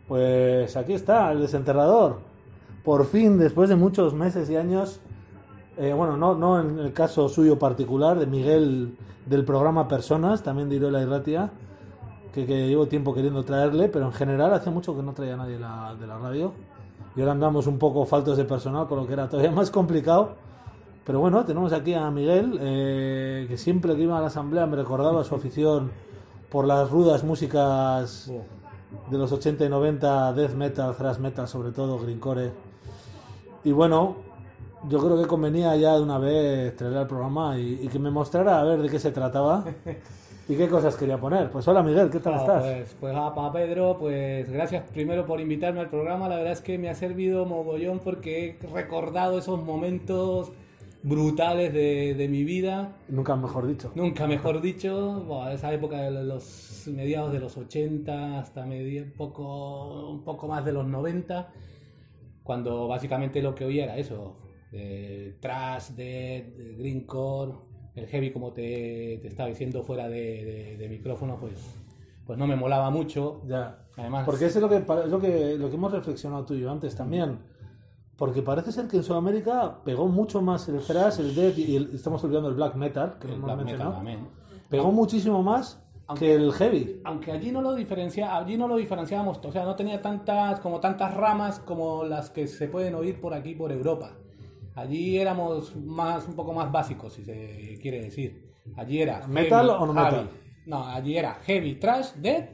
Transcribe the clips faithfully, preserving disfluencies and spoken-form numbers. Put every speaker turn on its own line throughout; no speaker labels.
Pues aquí está, el desenterrador. Por fin, después de muchos meses y años, eh, bueno, no, no en el caso suyo particular, de Miguel del programa Personas, también de Irola y Ratia, que, que llevo tiempo queriendo traerle, pero en general hace mucho que no traía a nadie la, de la radio. Y ahora andamos un poco faltos de personal, con lo que era todavía más complicado. Pero bueno, tenemos aquí a Miguel, eh, que siempre que iba a la asamblea me recordaba su afición por las rudas músicas de los ochenta y noventa, death metal, thrash metal, sobre todo, grindcore. Y bueno, yo creo que convenía ya de una vez traerle al programa y, y que me mostrara a ver de qué se trataba y qué cosas quería poner. Pues hola Miguel, ¿qué tal
Ah,
estás?
Pues, pues ah, pa Pedro, pues gracias primero por invitarme al programa. La verdad es que me ha servido mogollón porque he recordado esos momentos brutales de, de mi vida.
Nunca mejor dicho.
Nunca mejor dicho, buah, esa época de los mediados de los ochenta hasta medio, un poco, un poco más de los noventa, cuando básicamente lo que oía era eso, eh, thrash, death, grindcore, el heavy, como te, te estaba diciendo fuera de, de, de micrófono, pues, pues no me molaba mucho.
Ya.
Además,
Porque eso es lo que, es lo que, lo que hemos reflexionado tú y yo antes también. Porque parece ser que en Sudamérica pegó mucho más el thrash, el death y el, estamos olvidando el black metal, que
el
no hemos
black metal
mencionado.
también.
Pegó muchísimo más
Aunque-
que el heavy.
Aunque allí no lo diferencia, allí no lo diferenciábamos, o sea, no tenía tantas como tantas ramas como las que se pueden oír por aquí por Europa. Allí éramos más un poco más básicos, si se quiere decir. Allí era
¿Metal
heavy,
o no
heavy.
metal?
No, allí era heavy, thrash, death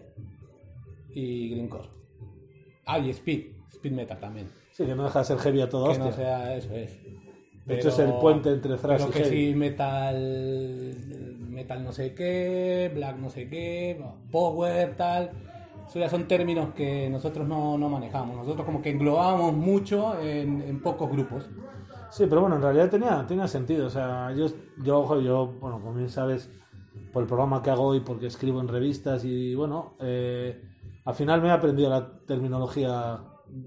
y grindcore. Ah, y speed, speed metal también.
Sí, que no deja de ser heavy a toda
Que
hostia.
no sea, eso es.
De hecho, es el puente entre thrash
pero
y
que
heavy.
sí, metal, metal no sé qué, black no sé qué, power tal. Eso ya son términos que nosotros no, no manejamos. Nosotros como que englobamos mucho en, en pocos grupos.
Sí, pero bueno, en realidad tenía, tenía sentido. O sea, yo, yo, ojo, yo, bueno, como bien sabes, por el programa que hago y porque escribo en revistas y bueno, eh, al final me he aprendido la terminología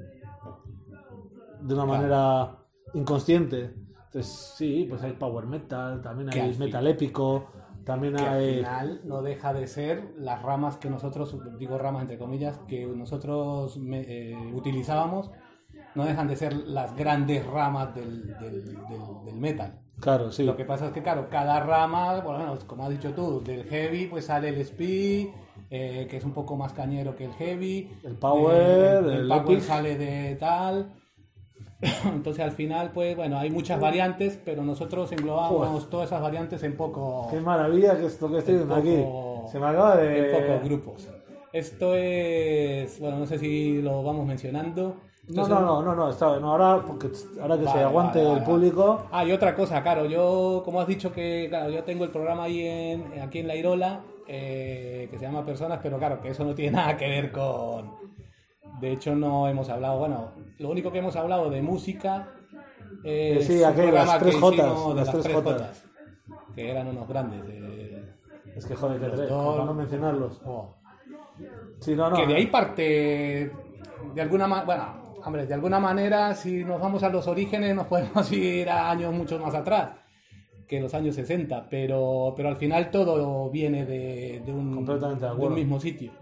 de una
Claro.
manera inconsciente. Entonces, sí, pues hay power metal, también
Que
hay
al
metal
fin-
épico, también
Que al
hay...
final no deja de ser las ramas que nosotros, digo ramas entre comillas, que nosotros me- eh, utilizábamos, no dejan de ser las grandes ramas del, del, del- del metal.
Claro, sí.
Lo que pasa es que, claro, cada rama, bueno, como has dicho tú, del heavy pues sale el speed, eh, que es un poco más cañero que el heavy.
El power,
eh, el,
el
power
epic.
sale de tal. Entonces al final, pues bueno, hay muchas variantes, pero nosotros englobamos
Joder.
todas esas variantes en poco,
Qué maravilla que esto que estoy
en
viendo aquí.
poco-
Se me acaba de...
en pocos grupos. Esto es, bueno, no sé si lo vamos mencionando.
No,
Esto
no,
es-
no, no, no, está, no, ahora, porque ahora que
Vale,
se aguante
vale,
el
vale,
público...
Ah, y otra cosa, claro, yo, como has dicho que, claro, yo tengo el programa ahí en, aquí en La Irola, eh, que se llama Personas, pero claro, que eso no tiene nada que ver con... De hecho, no hemos hablado, bueno, lo único que hemos hablado de música es
Sí,
un
aquel,
programa
las tres
que
Jotas,
hicimos de
las
las
tres
tres
Jotas.
Jotas, que eran unos grandes. eh,
Es que joder, que
los
tres,
dos-
para no mencionarlos.
oh.
Sí, no, no.
Que de ahí parte, de alguna manera, bueno, hombre, de alguna manera, si nos vamos a los orígenes, nos podemos ir a años mucho más atrás, que los años sesenta, pero, pero al final todo viene de, de un,
Completamente de
de
acuerdo.
un mismo sitio.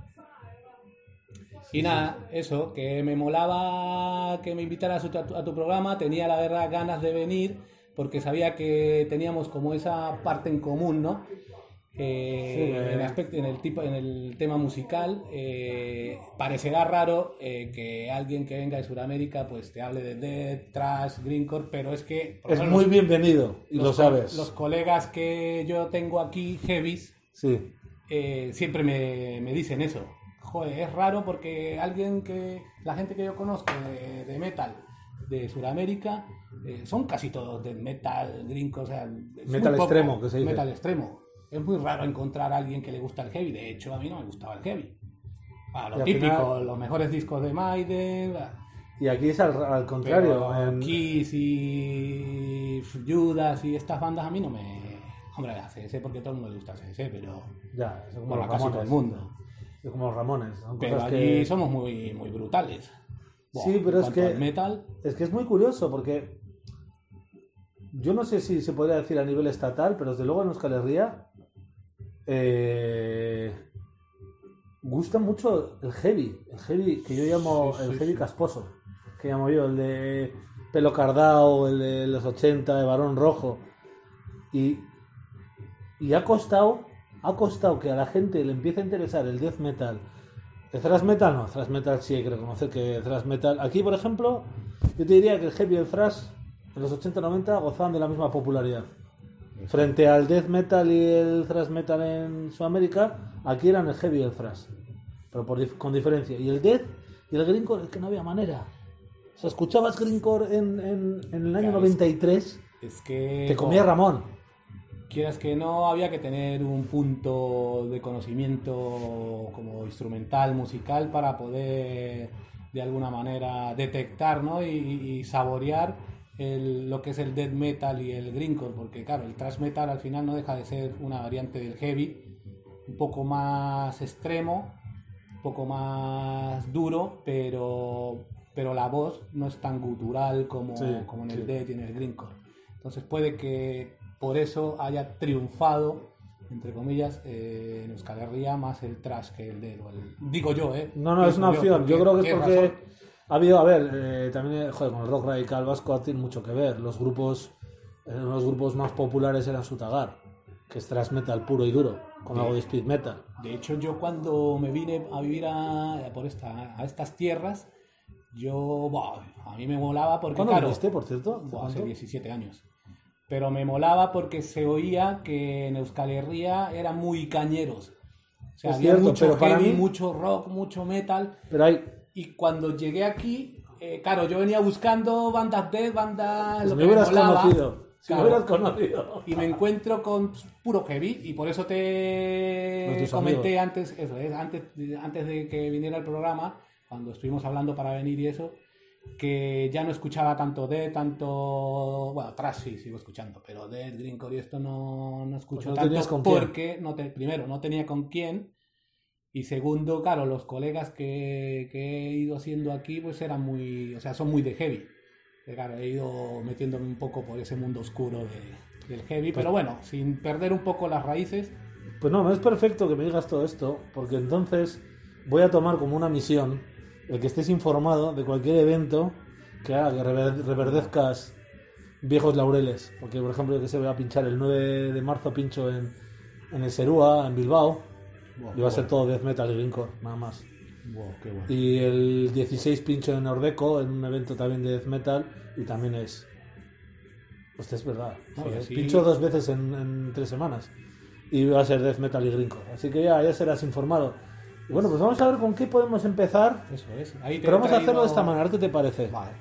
Y nada, eso, que me molaba que me invitaras a tu, a tu programa, tenía la verdad ganas de venir, porque sabía que teníamos como esa parte en común, ¿no? Eh,
Sí, eh.
en, aspecto, en, el tipo, en el tema musical, eh, parecerá raro eh, que alguien que venga de Sudamérica pues te hable de death, thrash, grindcore, pero es que por
Es
ejemplo,
muy
los-
bienvenido, y
los
lo
co-
sabes.
Los colegas que yo tengo aquí, heavies,
Sí.
eh, siempre me, me dicen eso. Joder, es raro porque alguien que, la gente que yo conozco de, de metal de Sudamérica, eh, son casi todos de metal, grindcore, o sea, es muy
Metal
poco
extremo, que se dice.
metal extremo. Es muy raro encontrar a alguien que le gusta el heavy. De hecho, a mí no me gustaba el heavy. Ah,
Y
lo
al
típico,
final-
los mejores discos de Maiden,
Y aquí es al, al contrario.
pero
en-
Kiss y Judas y estas bandas a mí no me... Hombre, a C S porque a todo el mundo le gusta C S, pero...
Ya, es como
Bueno,
los
casi
Ramones.
todo el mundo.
Es como los Ramones. Son
Pero
cosas
allí
que...
somos muy, muy brutales.
Sí,
Buah,
pero
en
es
cuanto
que-
al metal,
Es que es muy curioso porque yo no sé si se podría decir a nivel estatal, pero desde luego en Euskal Herria eh, gusta mucho el heavy, el heavy que yo llamo
Sí,
el
sí,
heavy
sí.
casposo, que llamo yo, el de pelo cardao, el de los ochenta, de varón rojo. Y, y ha costado, ha costado que a la gente le empiece a interesar el death metal. El thrash metal no, thrash metal sí hay que reconocer que el thrash metal... Aquí, por ejemplo, yo te diría que el heavy y el thrash en los ochenta noventa gozaban de la misma popularidad. Frente al death metal y el thrash metal en Sudamérica, aquí eran el heavy y el thrash, pero por dif- con diferencia. Y el death y el grindcore es que no había manera. O sea, escuchabas grindcore en, en, en el año
Claro,
noventa y tres,
Es que...
te comía Ramón.
Quieras que no, había que tener un punto de conocimiento como instrumental, musical, para poder de alguna manera detectar, ¿no? y, y saborear el- lo que es el death metal y el grindcore, porque claro, el thrash metal al final no deja de ser una variante del heavy, un poco más extremo, un poco más duro, pero, pero la voz no es tan gutural como,
Sí,
como en el
sí.
death y en el grindcore. Entonces puede que por eso haya triunfado, entre comillas, eh, en Euskal Herria más el thrash que el death. o el- Digo yo, ¿eh?
No, no, es una
Pienso
opción. Yo creo que es
tienes
porque
razón.
ha habido, a ver, eh, también, eh, joder, con el rock radical vasco tiene mucho que ver. Los grupos, eh, los grupos más populares eran Sutagar, que es thrash metal puro y duro, con
Sí.
algo de speed metal.
De hecho, yo cuando me vine a vivir a, a por esta, a estas tierras, yo, buah, a mí me molaba porque,
¿Cuándo
claro,
viniste, por cierto? ¿Hace
buah, hace
cuánto?
diecisiete años. Pero me molaba porque se oía que en Euskal Herria eran muy cañeros. O sea,
Es
había
cierto,
mucho
pero para
heavy,
mí-
mucho rock, mucho metal.
Pero hay,
Y cuando llegué aquí, eh, claro, yo venía buscando bandas death, bandas...
pues
lo
me
que
hubieras
molaba.
conocido. Si
Claro.
me hubieras conocido.
Y me encuentro con puro heavy y por eso
Con
te
tus
comenté
amigos.
antes, eso es, antes, antes de que viniera el programa, cuando estuvimos hablando para venir y eso, que ya no escuchaba tanto de tanto, bueno, thrash sí sigo escuchando, pero de grindcore y esto no, no escucho
Pues no
tanto
tenías con quién.
porque no te, primero no tenía con quién y segundo, claro, los colegas que, que he ido haciendo aquí pues eran muy, o sea, son muy de heavy. Que, claro, he ido metiéndome un poco por ese mundo oscuro de- del heavy, pero bueno, sin perder un poco las raíces.
Pues no, no es perfecto que me digas todo esto, porque entonces voy a tomar como una misión el que estés informado de cualquier evento que haga que rever- reverdezcas viejos laureles. Porque, por ejemplo, yo que se voy a pinchar el nueve de marzo, pincho en, en el Serúa, en Bilbao,
Buah,
y va a ser
buah,
todo death metal y grindcore, nada más.
buah, qué bueno.
Y el dieciséis pincho en Orbeco, en un evento también de death metal, y también es... Hostia, es verdad.
No, y
Joder,
así-
pincho dos veces en, en tres semanas. Y va a ser death metal y grindcore. Así que ya, ya serás informado. Y bueno, pues vamos a ver con qué podemos empezar.
Eso es. Ahí te
Pero
he
vamos a
traído-
hacerlo de esta manera, ¿qué te parece?
Vale.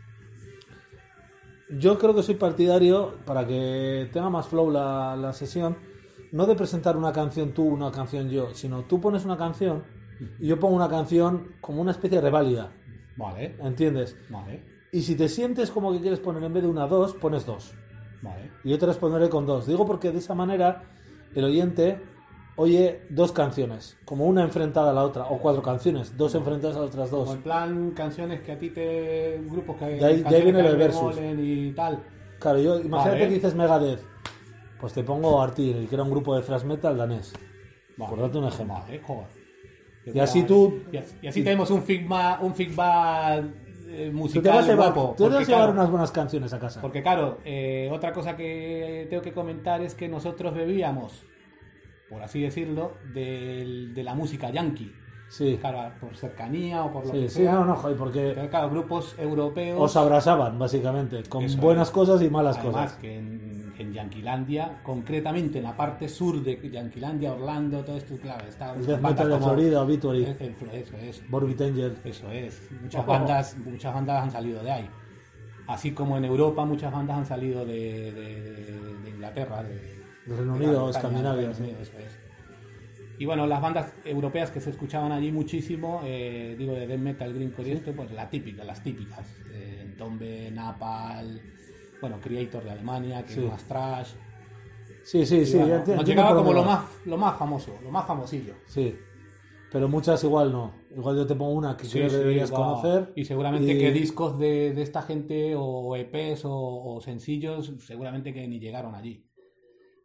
Yo creo que soy partidario, para que tenga más flow la, la sesión, no de presentar una canción tú, una canción yo, sino tú pones una canción y yo pongo una canción como una especie de reválida,
Vale.
¿entiendes?
Vale.
Y si te sientes como que quieres poner en vez de una dos, pones dos.
Vale.
Y yo te responderé con dos. Digo porque de esa manera el oyente oye dos canciones, como una enfrentada a la otra, o cuatro canciones, dos enfrentadas a las otras
Como
dos.
en plan canciones que a ti te... grupos que...
De ahí- de ahí
canciones
viene
que a
el
mí me
versus.
molen y tal.
Claro, yo imagínate
Vale.
que dices Megadeth, pues te pongo Artillery, que era un grupo de thrash metal danés.
Vale.
Por darte un ejemplo.
Vale, joder.
Y así tú-
Y así, y así tenemos un feedback, un feedback eh,
Tú
musical
te vas a llevar,
guapo.
tú te vas a
porque,
llevar
claro,
unas buenas canciones a casa.
Porque claro, eh, otra cosa que tengo que comentar es que nosotros bebíamos, por así decirlo, del- de la música yankee.
Sí,
Claro, por cercanía o por lo
sí,
que
sí,
sea.
no, no, joder, porque
Pero, claro, grupos europeos.
os abrazaban, básicamente, con
Eso
buenas
es.
cosas y malas
Además,
cosas.
que en, en Yanquilandia, concretamente en la parte sur de Yanquilandia, Orlando, todo esto, claro, está.
El death
bandas
metal de
como-
Florida, Obituary,
Eh, eh, Eso es.
Morbid Angel.
Eso es. Muchas
Oh.
bandas, muchas bandas han salido de ahí. Así como en Europa muchas bandas han salido de, de- de- de Inglaterra, de,
Del Reino
de
Unido,
Gran Bretaña,
Escandinavia,
del Reino
sí.
Unido, eso es. Y bueno, las bandas europeas que se escuchaban allí muchísimo, eh, digo de death metal, grindcore y esto, pues la típica, las típicas. Eh, Entombe, Napalm, bueno, Creator de Alemania, que
Sí.
es más trash.
Sí, sí,
Y
sí,
bueno,
ya enti-
nos
entiendo
llegaba
por
como
dónde
lo
vas.
más, lo más famoso, lo más famosillo.
Sí, pero muchas igual no. Igual yo te pongo una que
Sí,
creo que
sí,
deberías
guau.
conocer.
Y seguramente
y-
que discos de, de esta gente o E Pes o, o sencillos, seguramente que ni llegaron allí.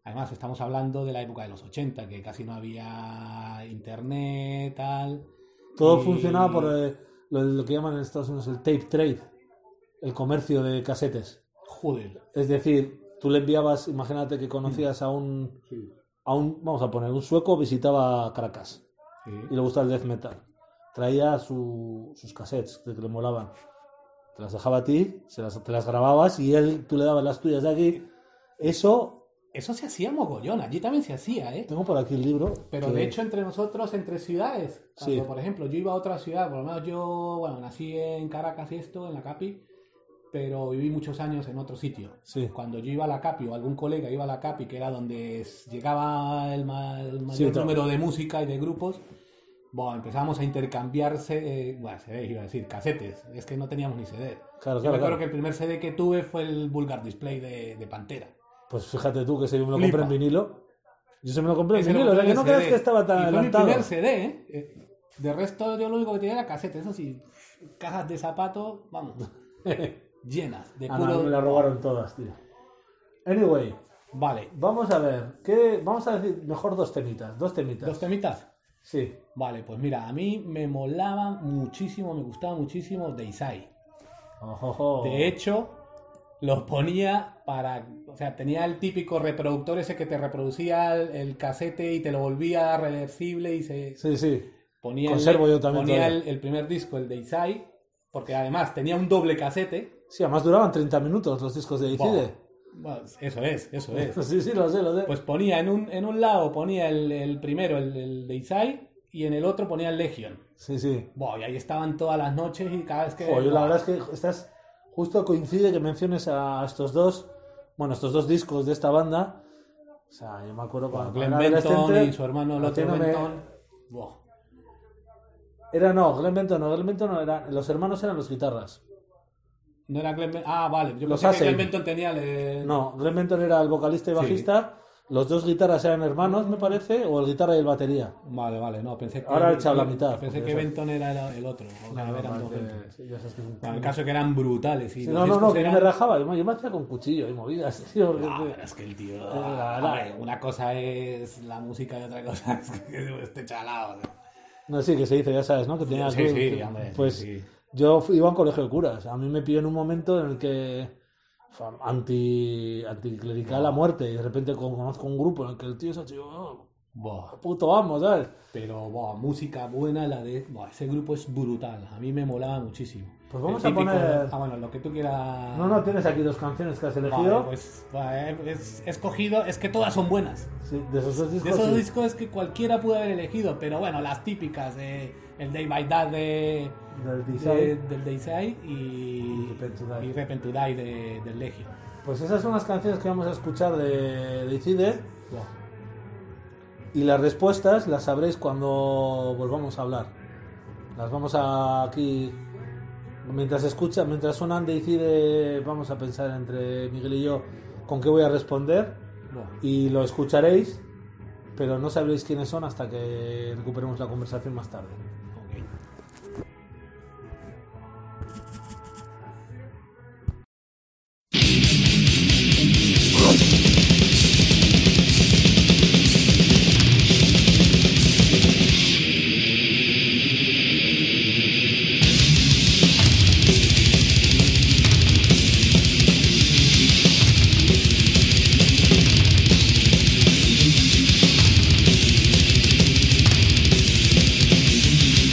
Además, estamos hablando de la época de los ochenta, que casi no había internet, tal.
Todo
y...
funcionaba por eh, lo, lo que llaman en Estados Unidos el tape trade, el comercio de casetes.
Joder.
Es decir, tú le enviabas, imagínate que conocías a un,
Sí.
a un, vamos a poner, un sueco visitaba Caracas
Sí.
y le gustaba el death metal. Traía su, sus cassettes que le molaban. Te las dejaba a ti, se las, te las grababas y él, tú le dabas las tuyas de aquí. Eso...
Eso se hacía mogollón, allí también se hacía, ¿eh?
Tengo por aquí el libro.
Pero
que...
de hecho entre nosotros, entre ciudades, cuando
Sí.
por ejemplo yo iba a otra ciudad, por lo menos yo, bueno, nací en Caracas y esto, en la Capi, pero viví muchos años en otro sitio.
Sí.
Cuando yo iba a la Capi o algún colega iba a la Capi, que era donde s- llegaba el, ma- el mayor
Sí, claro.
número de música y de grupos, bueno, empezábamos a intercambiarse, eh, bueno, C Ds, iba a decir, casetes, es que no teníamos ni C D.
Claro,
Yo
claro,
me acuerdo
claro.
que el primer C D que tuve fue el Vulgar Display de, de Pantera.
Pues fíjate tú que si yo me lo
Flipa.
compré en vinilo. Yo se me lo compré en
Ese lo
vinilo, o sea
compré
que no
en C D.
creas que estaba tan
Y fue mi
adelantado.
primer C D, ¿eh? Eh, De resto, yo lo único que tenía era casete. Eso sí, cajas de zapatos, vamos, llenas de
Ah,
puro...
no, me la robaron todas, tío. Anyway,
Vale,
vamos a ver. ¿Qué? Vamos a decir mejor dos temitas. Dos temitas.
¿dos temitas?
Sí.
Vale, pues mira, a mí me molaban muchísimo, me gustaba muchísimo Deisai.
Ojojo.
De hecho, los ponía para... O sea, tenía el típico reproductor ese que te reproducía el, el casete y te lo volvía reversible y se...
Sí, sí.
Ponía,
Conservo
el,
yo también
ponía
todavía.
el, el primer disco, el Deisai, porque además tenía un doble casete.
Sí, además duraban treinta minutos los discos de Icide.
Bueno, eso es, eso es.
Sí, sí, lo sé, lo sé.
Pues ponía en un, en un lado ponía el, el primero, el, el Deisai, y en el otro ponía el Legion.
Sí, sí.
Buah, y ahí estaban todas las noches y cada vez que...
Joder, yo la
buah,
verdad es que estás justo coincide que menciones a estos dos, bueno, estos dos discos de esta banda. O sea, yo me acuerdo
buah,
cuando
Glenn
era
Benton
adolescente,
y su hermano el otro
haciéndome-
Benton. Buah.
Era no, Glenn Benton no, Glenn Benton no era, los hermanos eran los guitarras.
No era Glenn Benton. Ah, vale. Yo
Los
pensé que
Asen.
Glenn Benton tenía el...
No, Glenn Benton era el vocalista y
Sí.
bajista. Los dos guitarras eran hermanos, me parece, o el guitarra y el batería.
Vale, vale, no, pensé que...
Ahora he echado la mitad,
Pensé
porque
que
eso-
Benton era el, el otro. O sea, eran dos Benton.
Sí, ya sabes que es un-
Bueno, el caso es que eran brutales. Y
Sí,
los
no, no, no,
discos
que yo
eran-
me rajaba. Yo me, yo me hacía con cuchillo y movidas, tío. porque-
No, pero es que el tío...
Era-
hombre, una cosa es la música y otra cosa es que esté chalado. o sea.
No, sí, que se dice, ya sabes, ¿no? Que tenía
Sí,
que-
sí,
que-
hombre,
Pues
sí, sí.
yo fui- iba a un colegio de curas. A mí me pilló en un momento en el que fue anti, anticlerical a muerte. Y de repente con- conozco un grupo en el que el tío se ha hecho, oh,
Buah,
puto vamos, ¿sabes?
pero buah, música buena, la de... Buah, ese grupo es brutal. A mí me molaba muchísimo.
Pues vamos
El
a poner-
Ah, bueno, lo que tú quieras...
No, no, tienes aquí dos canciones que has elegido.
Vale, pues buah, he es, he escogido... Es que todas son buenas.
Sí, de esos dos
De
discos.
esos
sí.
discos es que cualquiera pudo haber elegido, pero bueno, las típicas de el Day by Day de,
Del
de-
design.
del Dayside y,
Y Repent to Die.
y Repent to Die de, del Legion.
Pues esas son las canciones que vamos a escuchar de, de Icide.
Buah.
Y las respuestas las sabréis cuando volvamos a hablar. Las vamos a aquí. Mientras escucha, mientras suenan de Icide, vamos a pensar entre Miguel y yo con qué voy a responder.
Buah.
Y lo escucharéis, pero no sabréis quiénes son hasta que recuperemos la conversación más tarde.
Ok.
Thank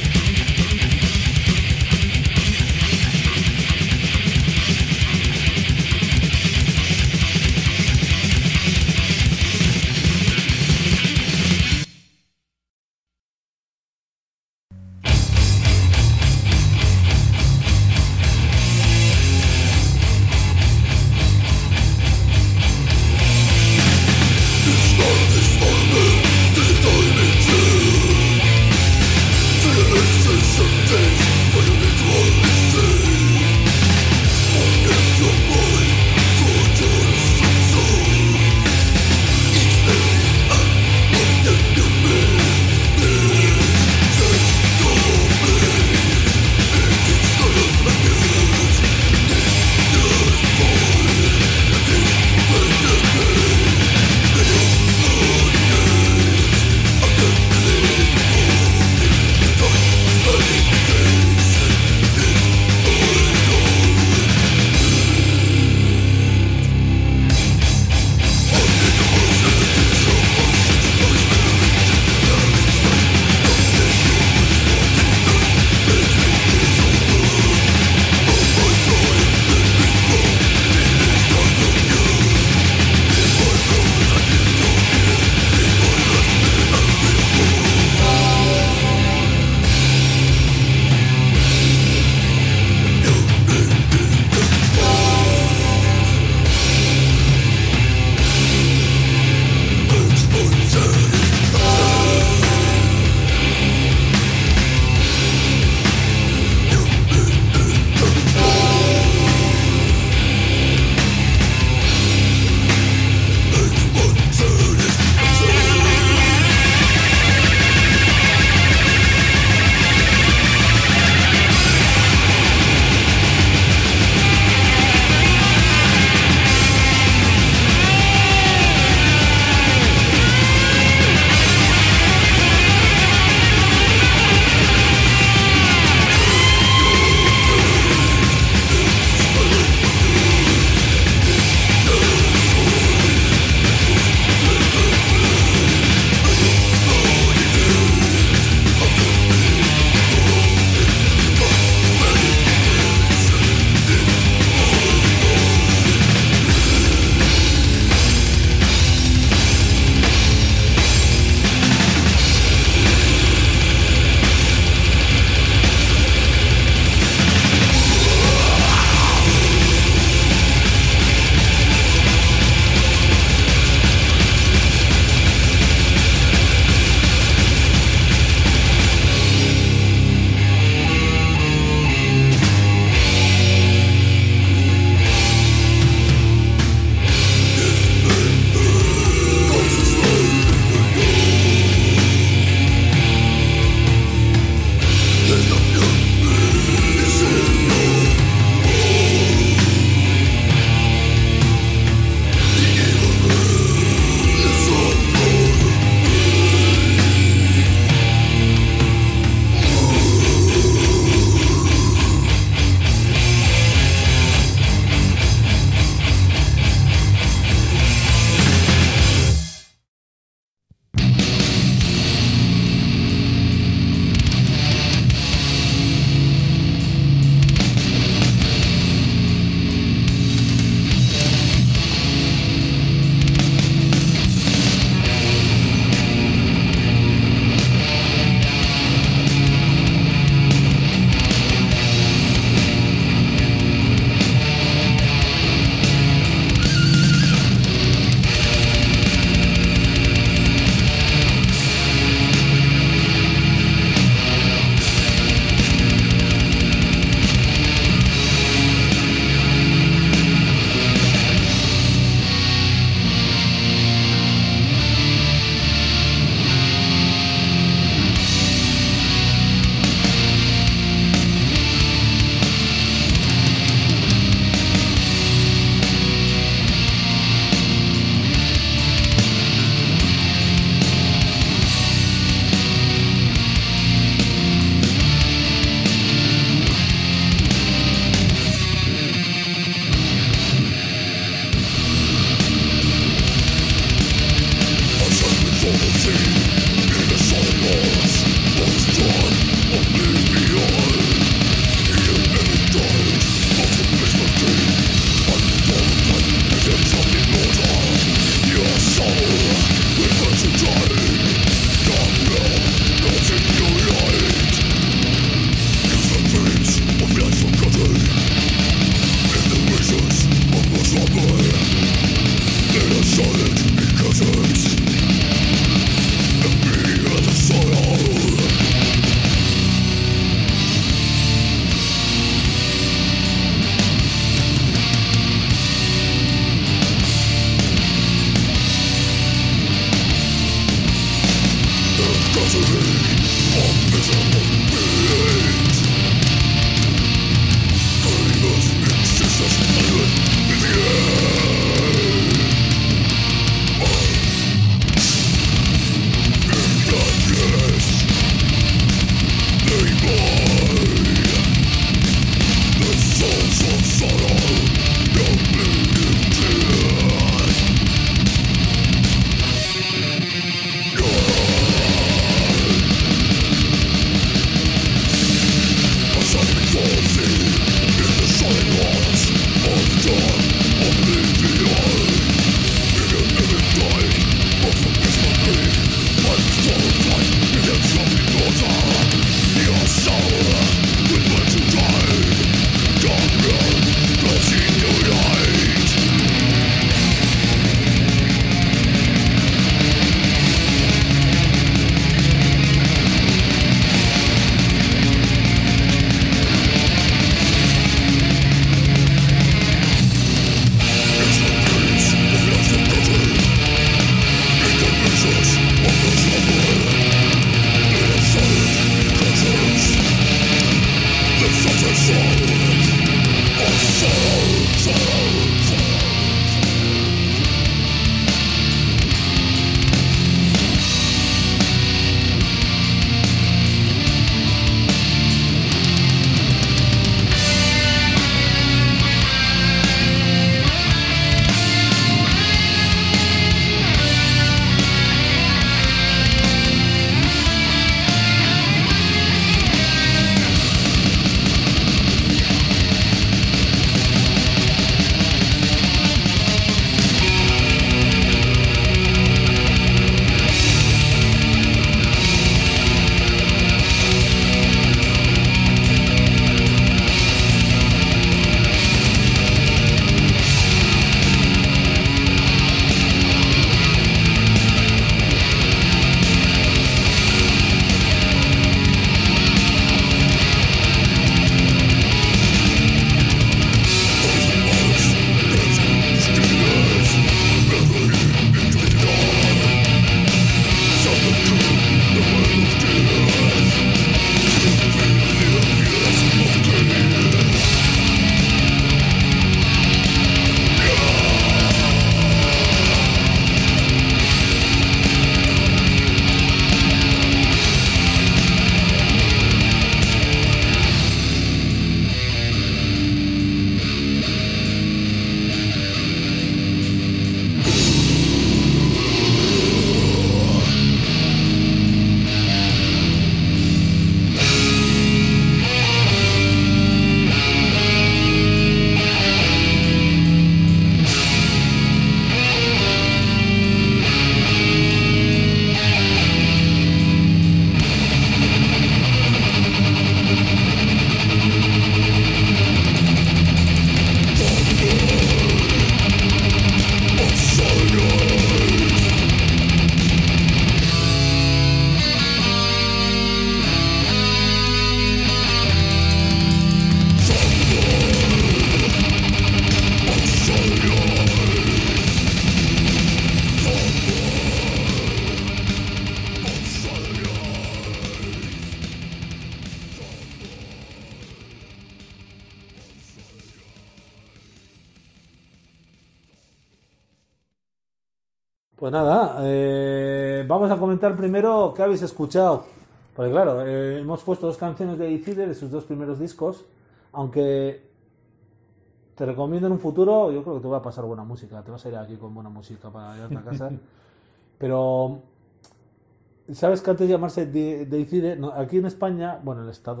Pues nada, eh, vamos a comentar primero qué habéis escuchado. Porque claro, eh, hemos puesto dos canciones de Deicide de sus dos primeros discos, aunque te recomiendo en un futuro, yo creo que te va a pasar buena música, te vas a ir aquí con buena música para ir a casa. Pero, ¿sabes que antes de llamarse De- Deicide, no, aquí en España, bueno, el Estado,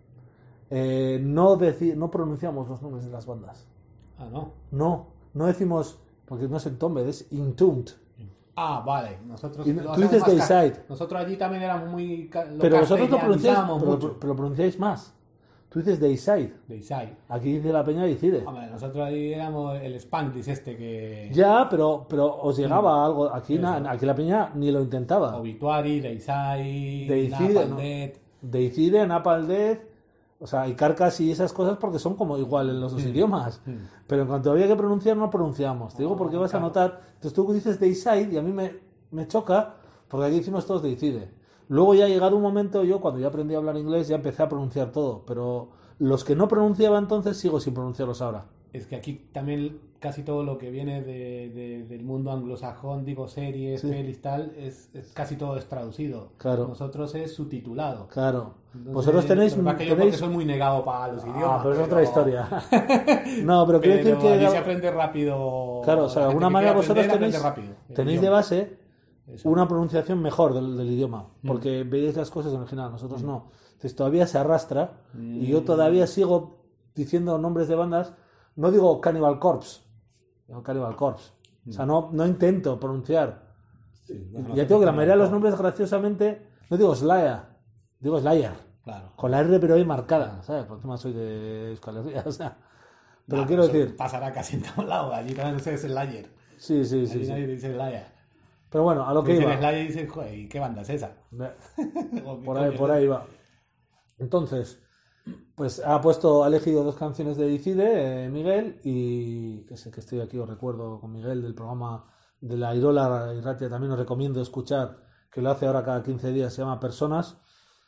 eh, no, deci- no pronunciamos los nombres de las bandas.
Ah, ¿no?
No, no decimos, porque no es Entombed, es Entombed.
Ah, vale. Nosotros
Y
lo
tú
hacemos
dices
más ca-
Deicide.
Nosotros allí también éramos muy... ca- Lo
Pero vosotros lo pronunciáis,
castellanizamos
pero,
mucho.
pero lo pronunciáis más. Tú dices Deicide.
Deicide.
Aquí dice la peña Deicide.
Hombre, nosotros ahí éramos el Spanglish este que...
Ya, pero, pero os llegaba algo. Aquí, na-
Eso.
aquí la peña ni lo intentaba.
Obituary, Deicide,
Deicide,
Napalm
no.
Death.
Deicide, Napalm Death, o sea, y Carcass y esas cosas porque son como igual en los dos idiomas. Pero en cuanto había que pronunciar, no pronunciamos. Te digo
No,
porque vas a
claro.
notar. Entonces tú dices Deicide y a mí me, me choca porque aquí hicimos todos Deicide. Luego ya ha llegado un momento, yo cuando ya aprendí a hablar inglés ya empecé a pronunciar todo. Pero los que no pronunciaba entonces sigo sin pronunciarlos ahora.
Es que aquí también casi todo lo que viene de, de- del mundo anglosajón, digo series,
Sí.
pelis, tal, es, es casi todo es traducido.
Claro.
Nosotros es subtitulado.
Claro.
Entonces,
Vosotros tenéis...
lo que pasa es que yo
tenéis...
porque soy muy negado para los idiomas.
Ah, pero es
pero-
otra historia. No, pero quiero decir
Pero allí
que...
se aprende rápido.
Claro, o sea, de
La gente
alguna
que
manera
quiere
vosotros
aprender,
tenéis,
aprende rápido el
tenéis de
idioma.
base
Eso.
una pronunciación mejor del, del idioma, porque veis las cosas en original, nosotros no. Entonces todavía se arrastra y yo todavía sigo diciendo nombres de bandas, no digo Cannibal Corpse, digo Cannibal Corpse. O sea, no, no intento pronunciar.
Sí, bueno,
Ya tengo que la mayoría de los nombres graciosamente, no digo Slayer, digo Slayer,
Claro.
con la R pero ahí marcada, ¿sabes? Porque encima soy de Euskal Herria, o sea. Pero
Nah,
quiero
eso
decir,
pasará casi en todos lados. Allí también se dice Slayer.
sí, sí, sí,
Allí
sí.
nadie dice Slayer.
Pero bueno, a lo que
Dicen
iba.
Slayer y dicen, joder, ¿y qué banda es esa?
Por ahí, por ahí va. Entonces, pues ha puesto, ha elegido dos canciones de Deicide, eh, Miguel, y que sé que estoy aquí, os recuerdo con Miguel del programa de la Irola y Ratia, también os recomiendo escuchar, que lo hace ahora cada quince días, se llama Personas.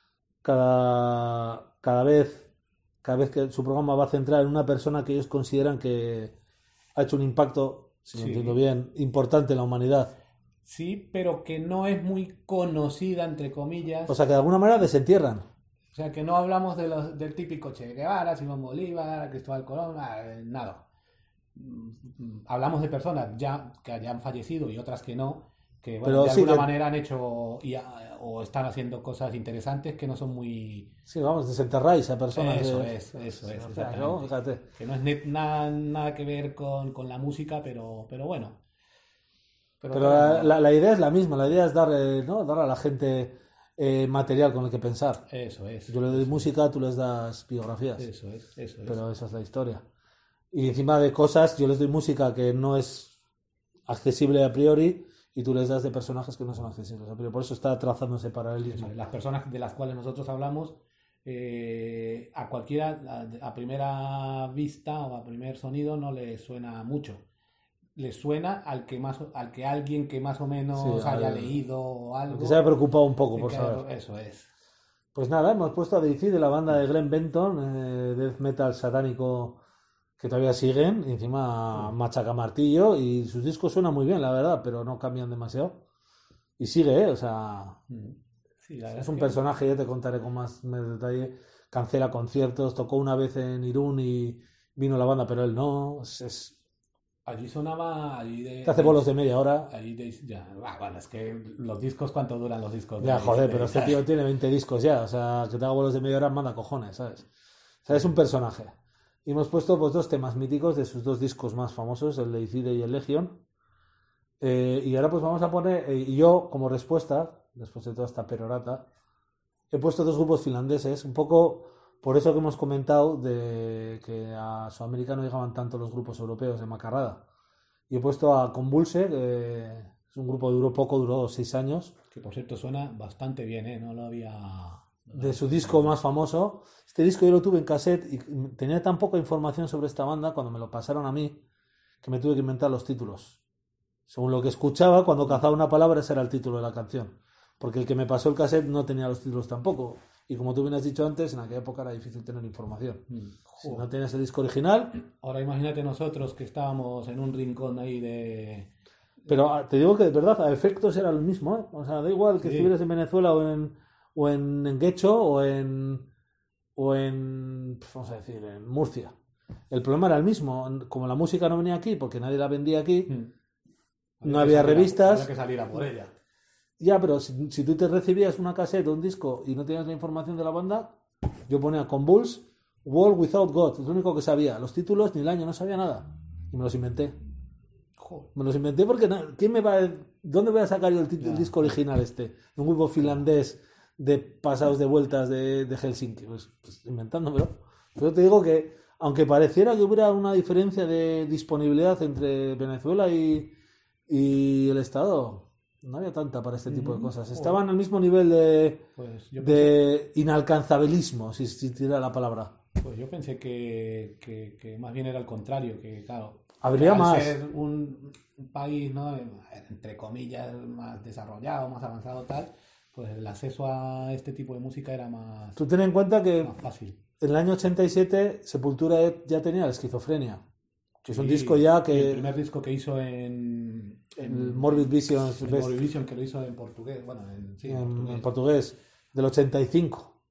Cada, cada vez, cada vez que su programa va a centrar en una persona que ellos consideran que ha hecho un impacto, si lo
Sí.
entiendo bien, importante en la humanidad.
Sí, pero que no es muy conocida, entre comillas.
O sea que de alguna manera desentierran.
O sea, que no hablamos de los, del típico Che Guevara, Simón Bolívar, Cristóbal Colón, eh, nada. Mm, Hablamos de personas ya que hayan fallecido y otras que no, que bueno,
Pero
de
sí
alguna
que-
manera han hecho y, ah, o están haciendo cosas interesantes que no son muy...
Sí, vamos, desenterráis a personas.
Eso
de-
es, eso es,
O sea,
exactamente.
¿no? Fíjate.
Que no es net- nada, nada que ver con, con la música, pero, pero bueno. Pero,
Pero la, la- la idea es la misma, la idea es dar, eh, ¿no? dar a la gente eh, material con el que pensar.
Eso es.
Yo le doy música, tú les das biografías,
Eso es, eso es.
pero esa es la historia. Y encima de cosas, yo les doy música que no es accesible a priori y tú les das de personajes que no son accesibles a priori. Por eso está trazando ese paralelismo.
Eso es. Las personas de las cuales nosotros hablamos, eh, a cualquiera, a, a primera vista o a primer sonido, no le suena mucho. Le suena al que más, al que alguien que más o menos
Sí,
haya
al-
leído o algo.
Que se haya preocupado un poco
que
por
haya-
saber.
Eso es.
Pues nada, hemos puesto a Deicide, la banda de Glenn Benton, eh, death metal satánico que todavía siguen, y encima machaca martillo, y sus discos suenan muy bien, la verdad, pero no cambian demasiado. Y sigue, ¿eh? O sea,
Sí, la verdad
es un
que-
personaje, ya te contaré con más detalle, cancela conciertos, tocó una vez en Irún y vino la banda, pero él no, es, es-
Allí sonaba. Allí de,
te hace bolos de media hora.
Allí de, ya, ah, bueno, es que los discos, ¿cuánto duran los discos?
Ya,
de-
joder,
de-
pero este tío tiene veinte discos ya, o sea, que te haga bolos de media hora manda cojones, ¿sabes? O sea, es un personaje. Y hemos puesto pues dos temas míticos de sus dos discos más famosos, el Deicide y el Legion. Eh, y ahora pues vamos a poner, eh, y yo como respuesta, después de toda esta perorata, he puesto dos grupos finlandeses, un poco por eso que hemos comentado de que a Sudamérica no llegaban tanto los grupos europeos de macarrada. Y he puesto a Convulse, que es un grupo que duró poco, duró seis años,
Que por cierto suena bastante bien, ¿eh? No lo había.
de su disco más famoso. Este disco yo lo tuve en cassette y tenía tan poca información sobre esta banda cuando me lo pasaron a mí que me tuve que inventar los títulos. Según lo que escuchaba, cuando cazaba una palabra, ese era el título de la canción. Porque el que me pasó el cassette no tenía los títulos tampoco. Y como tú bien has dicho antes, en aquella época era difícil tener información.
Mm,
Si
joder.
no tenías el disco original,
Ahora imagínate nosotros que estábamos en un rincón ahí de,
Pero te digo que de verdad, a efectos era lo mismo, ¿eh? O sea, da igual que
Sí.
estuvieras en Venezuela o en, o en, en Guecho o en, o en, vamos a decir, en Murcia. El problema era el mismo. Como la música no venía aquí, porque nadie la vendía aquí,
Mm.
no
Había
había
que salir a-
revistas.
Había que salir a por ella.
Ya, pero si, si tú te recibías una caseta o un disco y no tenías la información de la banda, yo ponía Convulse, World Without God, es lo único que sabía. Los títulos ni el año, no sabía nada. Y me los inventé.
Joder.
Me los inventé porque na- ¿quién me va a- ¿dónde voy a sacar yo el, tit- el
Ya.
disco original este? Un grupo finlandés de pasados de vueltas de, de Helsinki. Pues, pues inventándomelo. Pero te digo que, aunque pareciera que hubiera una diferencia de disponibilidad entre Venezuela y, y el Estado, no había tanta para este tipo de
Ujú.
cosas.
Joder.
Estaban al mismo nivel de,
Pues yo pensé,
de inalcanzabilismo, si, si tira la palabra.
pues yo pensé que, que- que más bien era al contrario, que claro,
Habría
al
más.
ser un, un país, ¿no? entre comillas, más desarrollado, más avanzado tal, pues el acceso a este tipo de música era más,
Tú ten en cuenta que
más fácil.
en el año ochenta y siete Sepultura ya tenía la Esquizofrenia, que es un
Sí,
disco ya
y
que
el primer disco que hizo en, en
el Morbid Visions
el
Best,
Morbid Vision, que lo hizo en portugués, bueno, en, sí, en
en,
portugués.
en portugués, del ochenta y cinco.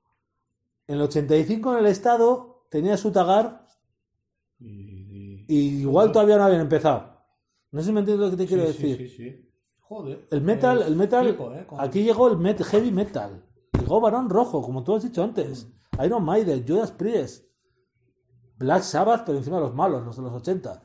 En el ochenta y cinco en el Estado tenía su tagar
Y, y-
y igual todavía no habían empezado. No sé si me entiendes lo que te
sí,
quiero
sí,
decir.
sí, sí. Joder.
El metal,
pues,
el metal,
flipo, ¿eh? Con-
aquí llegó el met, heavy metal. Llegó Barón Rojo, como tú has dicho antes. Iron Maiden, Judas Priest, Black Sabbath, pero encima los malos, los de los ochenta.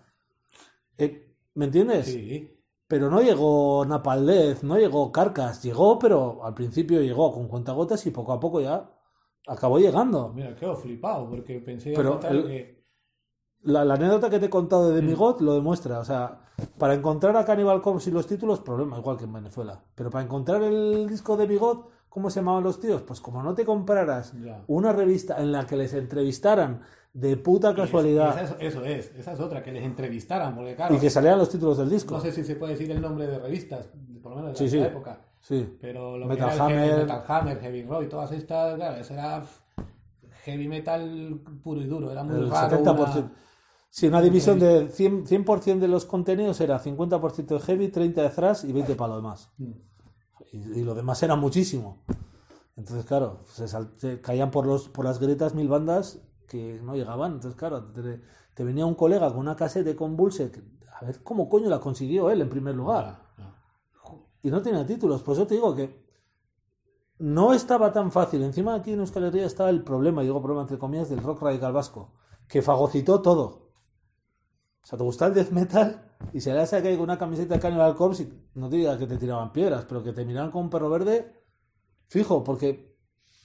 Eh, ¿Me entiendes?
Sí.
Pero no llegó Napalm Death, no llegó Carcass. Llegó, pero al principio llegó con cuentagotas y poco a poco ya acabó llegando.
Mira, quedo flipado porque pensé
Pero
al contrario
el-
que...
La, la anécdota que te he contado de
Mm.
Demigot lo demuestra. O sea, para encontrar a Cannibal Corpse y los títulos, problema, igual que en Venezuela. Pero para encontrar el disco de Demigot, ¿cómo se llamaban los tíos? Pues como no te compraras
Ya.
una revista en la que les entrevistaran de puta
Y
casualidad
esa- eso es, esa es otra, que les entrevistaran, porque claro,
y que salieran los títulos del disco.
no sé si se puede decir el nombre de revistas, por lo menos de
Sí, sí.
la época,
Sí.
pero lo
Metal
que era el
Hammer.
heavy, Metal Hammer, Heavy Roy, todas estas, claro, eso era f- heavy metal puro y duro, era muy
El
raro.
setenta por ciento.
una-
Sí, una división de cien, cien por ciento de los contenidos era cincuenta por ciento de heavy, treinta por ciento de thrash y veinte por ciento para lo demás.
Mm.
Y, y lo demás era muchísimo. Entonces, claro, se, sal- se caían por, los, por las grietas mil bandas que no llegaban. Entonces, claro, te, te venía un colega con una casete de Convulse, que, a ver cómo coño la consiguió él en primer lugar.
Ya, ya.
Y no tenía títulos. Por eso te digo que no estaba tan fácil. Encima aquí en Euskal Herria estaba el problema, y digo problema entre comillas, del rock radical vasco, que fagocitó todo. O sea, te gusta el death metal y se le hace aquí con una camiseta de Cannibal Corpse y no te diga que te tiraban piedras, pero que te miraban con un perro verde fijo, porque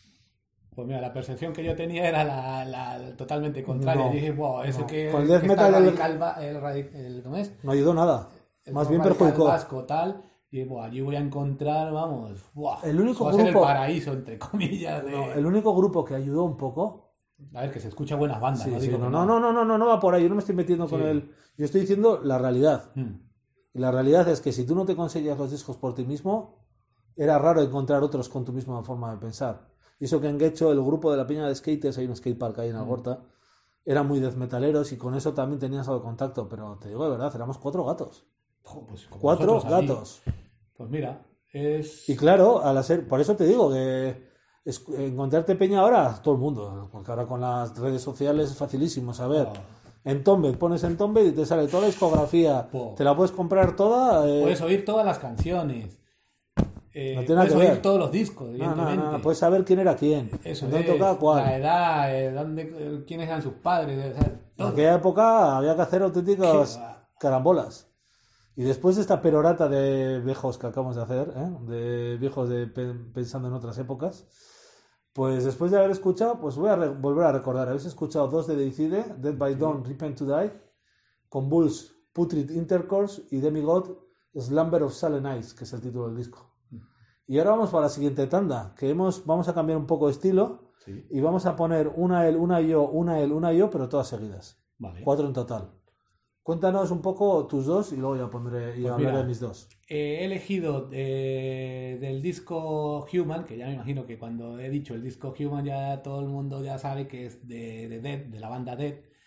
Pues mira, la percepción que yo tenía era la, la totalmente contraria.
No,
Y dije, wow, ese
no.
que,
Con el death
que
metal
está
el-
radical, va- el, radi- el- ¿cómo es?
no ayudó nada.
El
Más
rock
bien
radical
perjudicó.
vasco, tal. Y buah, allí voy a encontrar, vamos, buah,
El único
eso va a ser el
grupo-
paraíso, entre comillas. De...
No, el único grupo que ayudó un poco.
A ver, que se escucha buenas bandas,
Sí,
no
sí,
digo
no,
que
no, no, no, no, no, no va por ahí. Yo no me estoy metiendo con
Sí.
él. Yo estoy diciendo la realidad.
Mm.
Y la realidad es que si tú no te conseguías los discos por ti mismo, era raro encontrar otros con tu misma forma de pensar. Y eso que en Guecho, el grupo de la Peña de Skaters, hay un skatepark ahí en Algorta, eran muy death metaleros y con eso también tenías algo de contacto. Pero te digo de verdad, éramos cuatro gatos.
Jo, pues como
Cuatro
nosotros allí.
gatos.
Pues mira, es...
Y claro, al hacer, por eso te digo que es- encontrarte peña ahora, todo el mundo, porque ahora con las redes sociales es facilísimo saber.
Ah.
En Tombed, pones en Tombed y te sale toda la discografía.
Po.
Te la puedes comprar toda. eh,
Puedes oír todas las canciones. Eh,
No tiene nada
puedes
que
oír
ver.
todos los discos,
no,
evidentemente.
no, no, puedes saber quién era quién.
Eso
dónde
es,
tocaba cuál.
la edad, eh, dónde, eh, quiénes eran sus padres, o sea,
En
todo.
aquella época había que hacer auténticas
Qué va.
carambolas. Y después de esta perorata de viejos que acabamos de hacer, ¿eh? De viejos de pe- pensando en otras épocas, pues después de haber escuchado, pues voy a re- volver a recordar. Habéis escuchado dos de Deicide, Dead by Dawn, Repent to Die, Convulse, Putrid Intercourse y Demigod, Slumber of Silent Eyes, que es el título del disco. Y ahora vamos para la siguiente tanda, que hemos, vamos a cambiar un poco de estilo
Sí,
y vamos a poner una él, una yo, una él, una yo, pero todas seguidas.
vale.
Cuatro en total. Cuéntanos un poco tus dos y luego ya pondré y
Pues
hablaré
mira.
de mis dos.
Eh, he elegido eh, del disco Human, que ya me imagino que cuando he dicho el disco Human ya todo el mundo ya sabe que es de, de Dead, de la banda Dead.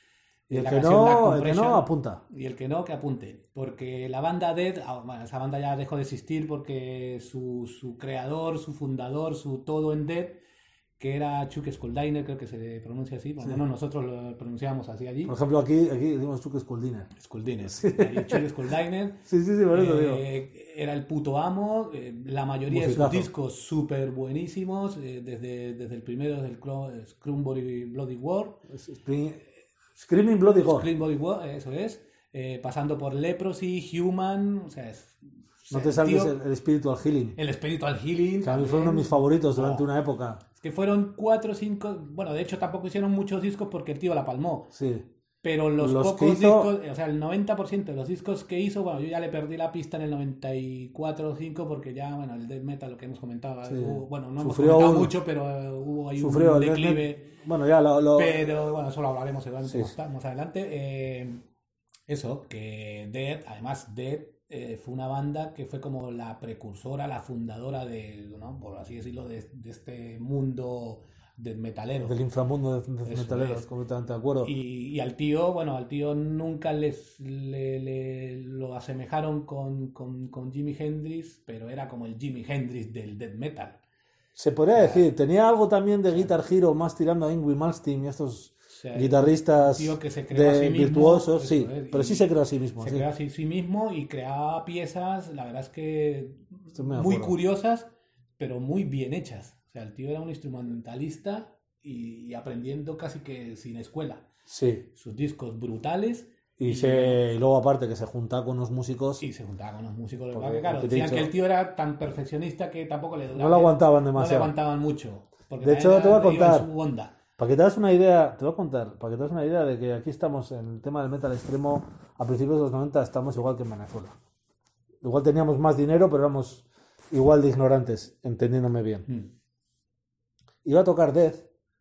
Y el
la
que,
canción Dark
no, el que
Compression.
no, apunta.
Y el que no, que apunte. Porque la banda Dead, ah, bueno, esa banda ya dejó de existir porque su, su creador, su fundador, su todo en Dead, que era Chuck Schuldiner, creo que se pronuncia así, por lo
Sí.
menos nosotros lo pronunciamos así allí.
Por ejemplo, aquí, aquí decimos Chuck Schuldiner.
Schuldiner. Allí Chuck Schuldiner.
Sí, sí, sí, por eso digo.
Eh, era el puto amo, eh, la mayoría
Musicazo.
de sus discos súper buenísimos, eh, desde, desde el primero, desde el Cro- Scream Body Bloody War,
Spring- Screaming Bloody Gore.
Scream Body War, eh, eso es, eh, pasando por Leprosy, Human, o sea, es, o
No
sea,
te
el
salves
tío-
el, el Spiritual Healing.
el Spiritual Healing.
Que a mí fue
también.
uno de mis favoritos durante
Oh,
una época.
Es que fueron cuatro o cinco, bueno, de hecho tampoco hicieron muchos discos porque el tío la palmó.
Sí.
Pero los,
Los
pocos
que hizo-
discos, o sea, el noventa por ciento de los discos que hizo, bueno, yo ya le perdí la pista en el noventa y cuatro o cinco porque ya, bueno, el death metal, lo que hemos comentado,
Sí.
hubo- bueno, no
Sufrió
hemos comentado
un-
mucho, pero eh, hubo ahí
Sufrió
un
el
declive.
Death- Bueno, ya lo. lo-
Pero bueno, eso lo hablaremos igual
Sí,
más,
sí.
más adelante. Eh, eso, que Dead, además Dead eh, fue una banda que fue como la precursora, la fundadora de, ¿no? Por así decirlo, de, de este mundo death metalero.
Del inframundo de, de
Eso
metaleros,
es.
completamente de acuerdo.
Y, y al tío, bueno, al tío nunca les le, le- lo asemejaron con, con, con Jimi Hendrix, pero era como el Jimi Hendrix del death metal.
Se podría decir, tenía algo también de Guitar Hero más tirando a Yngwie Malmsteen y estos
O sea,
guitarristas
un tío que se creó a
de
sí mismo,
virtuosos,
eso
sí,
es,
pero
y
sí se creó a sí mismo.
Se
sí.
creó a sí, sí mismo y creaba piezas, la verdad es que
Estoy muy de
muy
acuerdo.
curiosas, pero muy bien hechas. O sea, el tío era un instrumentalista y, y aprendiendo casi que sin escuela.
Sí.
Sus discos brutales.
Y, se, y luego aparte que se junta con unos músicos,
Y se juntaba con los músicos. Lo que
Porque,
pasa que, claro,
lo que te he
decían que
dicho-
el tío era tan perfeccionista que tampoco le
no lo aguantaban
no le
demasiado.
aguantaban mucho. Porque
De hecho,
también
te voy a
iba en
contar.
su onda.
Para que te hagas una idea, te voy a contar, para que te hagas una idea de que aquí estamos en el tema del metal extremo, a principios de los noventa estamos igual que en Venezuela. Igual teníamos más dinero, pero éramos igual de ignorantes, entendiéndome bien.
Mm.
Iba a tocar Death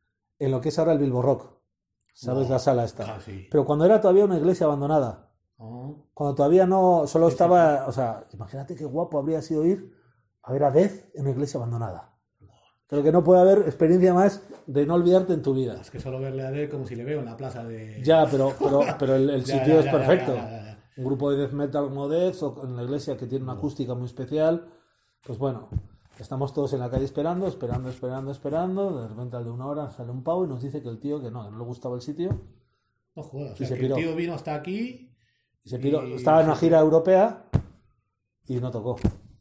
en lo que es ahora el Bilbo Rock. ¿Sabes?
Wow.
La sala esta.
Ah, sí.
Pero cuando era todavía una iglesia abandonada.
Oh.
Cuando todavía no, solo
Sí, sí,
estaba, o sea, imagínate qué guapo habría sido ir a ver a Death en una iglesia abandonada. Creo que no puede haber experiencia más de no olvidarte en tu vida.
Es que solo verle a él como si le veo en la plaza de...
Ya, pero, pero, pero el, el
Ya,
sitio
ya,
es
ya,
perfecto.
ya, ya, ya.
Un grupo de death metal como Death o en la iglesia que tiene una acústica muy especial. Pues bueno, estamos todos en la calle esperando, esperando, esperando, esperando. De repente al de una hora sale un pavo y nos dice que el tío, que no, que no le gustaba el sitio.
No jodas, o
Y
sea,
se
que el
piró.
tío vino hasta aquí...
Y se piró.
Y-
Estaba en una gira europea y no tocó.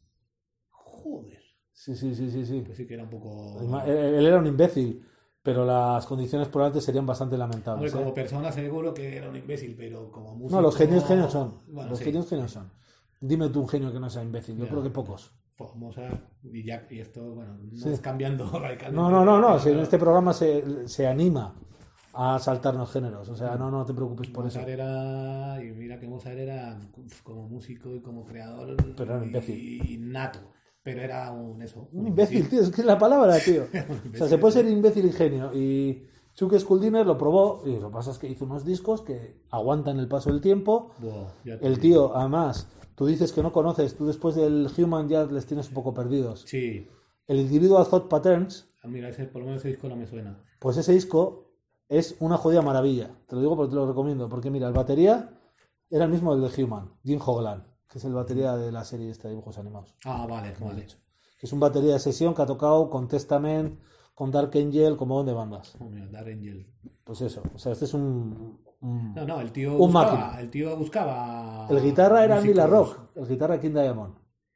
Joder.
Sí, sí, sí, sí, sí.
Pues sí que era un poco...
Él, él era un imbécil, pero las condiciones por antes serían bastante
Hombre,
lamentables.
como
¿eh?
persona seguro que era un imbécil, pero como músico...
No, los genios genios son.
Bueno,
los
sí.
genios genios son. Dime tú un genio que no sea imbécil. Yo
Ya.
creo que pocos.
Mozart y ya, y esto, bueno, no
Sí.
es cambiando radicalmente.
No, no, no, no.
Pero,
Si en
pero
este programa se, se anima a saltarnos géneros. O sea, no, no te preocupes por eso.
Mozart era, y mira que Mozart era uf, como músico y como creador
Pero era un
y-
imbécil.
y nato, pero era un eso,
Un imbécil, tío. Es que es la palabra, tío. O sea, se puede ser imbécil y genio. Y Chuck Schuldiner lo probó. Y lo que pasa es que hizo unos discos que aguantan el paso del tiempo.
Buah, ya te
El
digo.
tío, además, tú dices que no conoces. Tú después del Human ya les tienes un poco perdidos.
Sí,
El Individual Thought Patterns,
ah, mira, ese, por lo menos ese disco no me suena.
pues ese disco es una jodida maravilla. Te lo digo porque te lo recomiendo. Porque mira, el batería era el mismo del de Human, Jim Hoglan, que es el batería de la serie esta de dibujos animados.
Ah, vale, vale.
Que es un batería de sesión que ha tocado con Testament, con Dark Angel, con montón de bandas.
Oh, mira, Dark Angel.
Pues eso. O sea, este es un... un-
No, no, el tío
Un
buscaba,
máquina.
el tío buscaba
El guitarra era Andy
músicos.
LaRock, el guitarra King Diamond.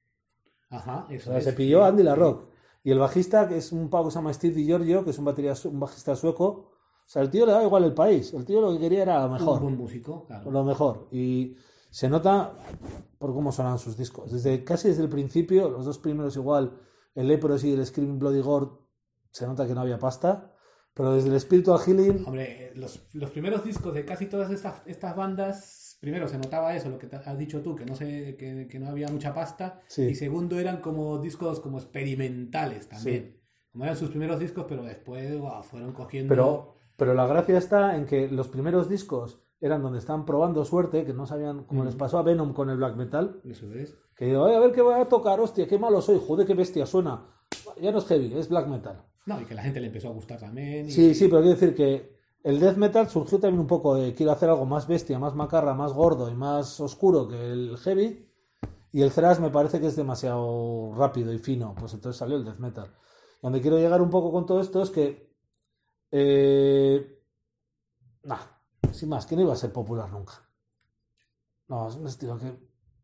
Ajá,
O
eso
sea,
es.
se pilló a Andy
Sí,
LaRock. Y el bajista, que es un pavo que se llama Steve DiGiorgio, que es un, batería, su- un bajista sueco. O sea, el tío le da igual el país. El tío lo que quería era lo
un
mejor.
buen músico, claro.
Lo mejor. Y se nota por cómo sonan sus discos. Desde casi desde el principio, los dos primeros igual, el Leprosy y el Screaming Bloody Gore, se nota que no había pasta. Pero desde el Spiritual Healing,
Hombre, los, los primeros discos de casi todas estas, estas bandas, primero se notaba eso, lo que te has dicho tú, que no sé, que, que no había mucha pasta,
Sí.
y segundo eran como discos como experimentales también.
Sí.
Como eran sus primeros discos, pero después wow, fueron cogiendo...
pero, pero la gracia está en que los primeros discos eran donde estaban probando suerte, que no sabían, como
Mm.
les pasó a Venom con el black metal,
Eso es.
que digo, "Ay, a ver qué voy a tocar, hostia, qué malo soy, joder, qué bestia suena. Ya no es heavy, es black metal.
No, y que la gente le empezó a gustar también. y-
Sí, sí, pero quiero decir que el death metal surgió también un poco de quiero hacer algo más bestia, más macarra, más gordo y más oscuro que el heavy. Y el thrash me parece que es demasiado rápido y fino. Pues entonces salió el death metal. Y donde quiero llegar un poco con todo esto es que... Eh, nah, sin más, que no iba a ser popular nunca. No, es un estilo que...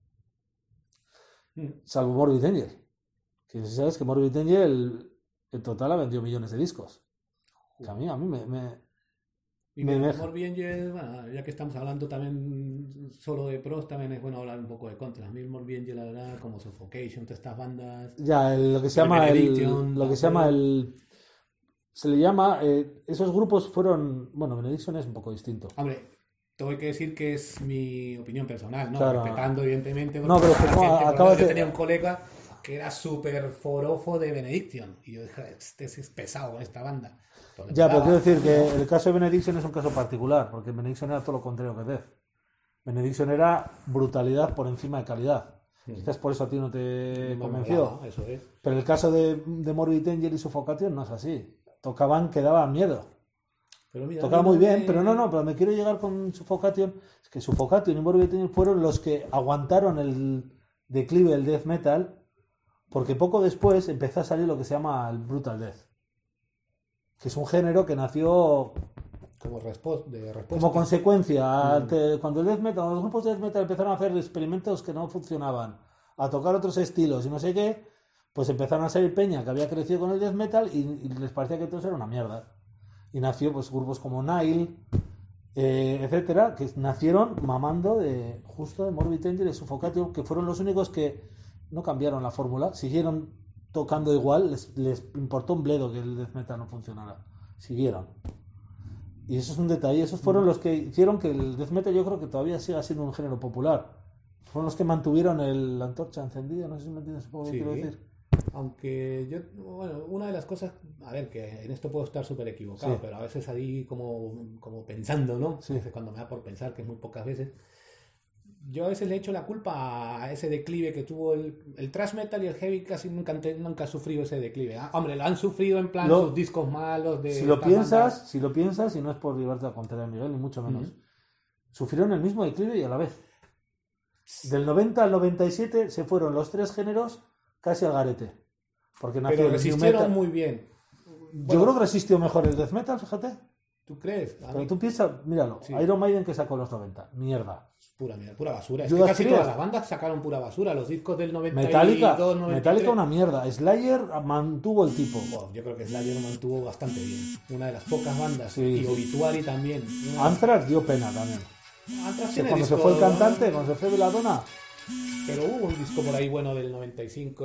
Salvo Morbid Angel. Que si sabes que Morbid Angel en total ha vendido millones de discos. Que a mí, a mí me... me
Y
me
de
deja.
Morbid Angel, bueno, ya que estamos hablando también solo de pros, también es bueno hablar un poco de contras. A mí Morbid Angel, la verdad, como Suffocation, todas estas bandas...
Ya, el- lo que se llama el...
Benediction,
Lo que se llama el... Se le llama... eh, esos grupos fueron... Bueno, Benediction es un poco distinto.
Hombre, tengo que decir que es mi opinión personal, ¿no?
Claro.
Respetando, evidentemente,
No, pero
porque
es que
la
como
gente, por lo
acabas
menos yo
de-
tenía un colega que era súper forofo de Benediction. Y yo dije, este es pesado, esta banda. Entonces,
Ya, pero
molaba.
quiero decir que el caso de Benediction es un caso particular, porque Benediction era todo lo contrario que Death. Benediction era brutalidad por encima de calidad. Quizás por eso a ti no te
Me
convenció.
molaba, eso es.
Pero el caso de, de Morbid Angel y Suffocation no es así. Tocaban que daban miedo.
Pero mira,
Tocaba
a mí
muy
no
bien,
me-
pero no, no, pero me quiero llegar con Suffocation. Es que Suffocation y Morbid Angel fueron los que aguantaron el declive del death metal, porque poco después empezó a salir lo que se llama el brutal death, que es un género que nació
Como respo- de respuesta.
como consecuencia.
Mm.
te- Cuando el death metal, cuando los grupos de death metal empezaron a hacer experimentos que no funcionaban, a tocar otros estilos y no sé qué, pues empezaron a salir peña que había crecido con el death metal y, y les parecía que todo eso era una mierda. Y nació pues grupos como Nile, eh, etcétera, que nacieron mamando de justo de Morbid Angel y Suffocation, que fueron los únicos que no cambiaron la fórmula, siguieron tocando igual, les, les importó un bledo que el death metal no funcionara, siguieron. Y eso es un detalle, esos fueron los que hicieron que el death metal yo creo que todavía siga siendo un género popular. Fueron los que mantuvieron el, la antorcha encendida, no sé si me entiendes un poco lo que
Sí.
quiero decir.
Aunque yo, bueno, una de las cosas, a ver, que en esto puedo estar súper equivocado,
Sí.
pero a veces ahí como, como pensando, ¿no?
Sí.
A veces cuando me da por pensar, que es muy pocas veces, yo a veces le echo la culpa a ese declive que tuvo el, el thrash metal y el heavy casi nunca, han te- nunca ha sufrido ese declive. ¿Ah? Hombre, lo han sufrido en plan
Lo-
sus discos malos de
Si lo
estas
piensas,
bandas.
si lo piensas, y no es por llevarte a contar a Miguel, ni mucho menos,
Ujú.
sufrieron el mismo declive y a la vez. Del noventa al noventa y siete se fueron los tres géneros casi al garete. Porque nació
Pero
el new
resistieron
metal.
muy bien.
Yo
Bueno,
creo que resistió mejor el death metal, fíjate.
¿tú crees? A
Pero
mí-
tú piensas, míralo,
Sí.
Iron Maiden que sacó en los noventa, mierda.
Pura, mierda, pura basura. Es
Judas
que casi
Priest.
todas las bandas sacaron pura basura. Los discos del noventa y dos,
Metallica,
noventa y tres.
Metallica una mierda. Slayer mantuvo el tipo.
Bueno, yo creo que Slayer lo mantuvo bastante bien. Una de las pocas bandas.
Sí,
y
sí.
Obituary también. Una-
Anthrax dio pena también.
Anthrax
Que
tiene
cuando se
disco-
fue el cantante, cuando se fue Belladonna,
Pero hubo un disco por ahí bueno del noventa y cinco.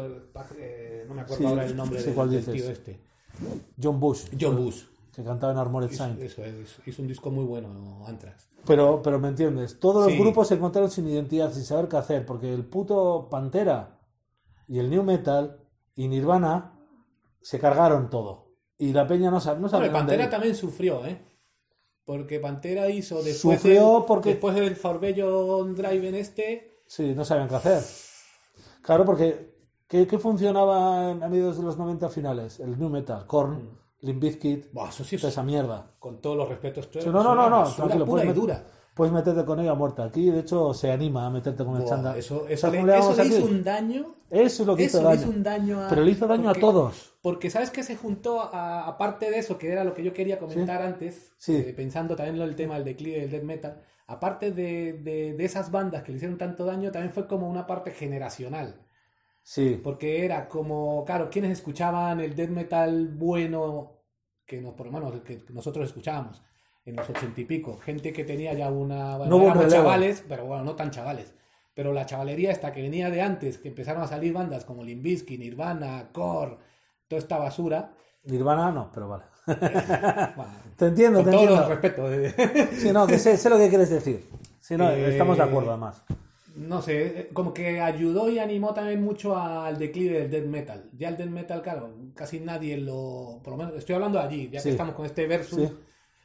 eh, no me acuerdo
Sí,
ahora el nombre
sí,
del,
¿cuál
del
dices?
tío este.
John Bush,
John Bush.
que cantaba en Armored
Hizo,
Saint.
eso es, hizo un disco muy bueno, Anthrax.
Pero, pero me entiendes, todos los
Sí.
grupos se encontraron sin identidad, sin saber qué hacer, porque el puto Pantera y el New Metal y Nirvana se cargaron todo. Y la peña no sabe, no sabe
Bueno,
dónde
Pantera
ir.
también sufrió, ¿eh? Porque Pantera hizo después,
Sufrió
del,
porque-
después del Forbidden Drive en este.
Sí, no sabían qué hacer. Claro, porque ¿qué, qué funcionaba a mediados de los noventa finales? El New Metal, Korn, Limp Bizkit,
Buah, eso sí,
toda esa mierda.
con todos los respetos. esto
Sí,
es
no, no,
una
no, no,
basura
tranquilo,
pura
puedes,
y
met-
dura.
puedes meterte con ella muerta. Aquí, de hecho, se anima a meterte con el
Buah,
chándal.
eso eso
¿Sabes
le,
cómo le
eso
llamamos
le
aquí?
hizo un daño.
Eso es lo que
Eso
hizo
le
daño.
hizo un daño a...
Pero le hizo daño
porque-
a todos.
Porque sabes que se juntó, a- aparte de eso, que era lo que yo quería comentar antes,
Sí.
eh, pensando también en el tema del declive del death metal, aparte de, de, de esas bandas que le hicieron tanto daño, también fue como una parte generacional.
Sí,
Porque era como, claro, quienes escuchaban el death metal bueno, que nos, por lo menos que nosotros escuchábamos en los ochenta y pico, gente que tenía ya una... Bueno,
No hubo
éramos
relevo.
chavales, pero bueno, no tan chavales. Pero la chavalería esta que venía de antes, que empezaron a salir bandas como Limp Bizkit, Nirvana, Korn, toda esta basura.
Nirvana no, pero vale.
Bueno,
Te entiendo,
con
te
todo
entiendo.
el respeto. eh.
Sí, no, que sé, sé lo que quieres decir. Sí, no,
Eh,
estamos de acuerdo además.
No sé, eh, como que ayudó y animó también mucho al declive del death metal. Ya el death metal, claro, casi nadie lo... Por lo menos estoy hablando de allí, ya
Sí.
que estamos con este versus.
Sí.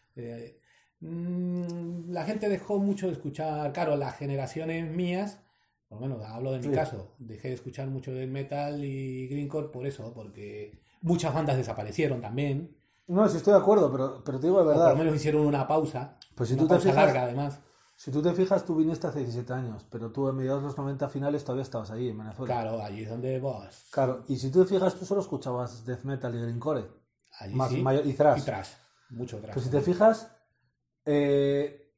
eh, mm, la gente dejó mucho de escuchar, claro, las generaciones mías, por lo menos hablo de mi
Sí.
caso, dejé de escuchar mucho death metal y greencore por eso, porque muchas bandas desaparecieron también.
No, sí estoy de acuerdo, pero, pero te digo de
O por
verdad.
lo menos hicieron una pausa.
Pues si
una
tú te
pausa
fijas-
larga, además.
Si tú te fijas, tú viniste hace diecisiete años, pero tú en mediados de los noventa finales todavía estabas ahí, en Venezuela.
Claro, allí es donde vos.
Claro, y si tú te fijas, tú solo escuchabas death metal y grindcore.
Allí
Más
sí.
mayor- y thrash.
Y thrash. Mucho thrash.
Pues si te fijas, eh,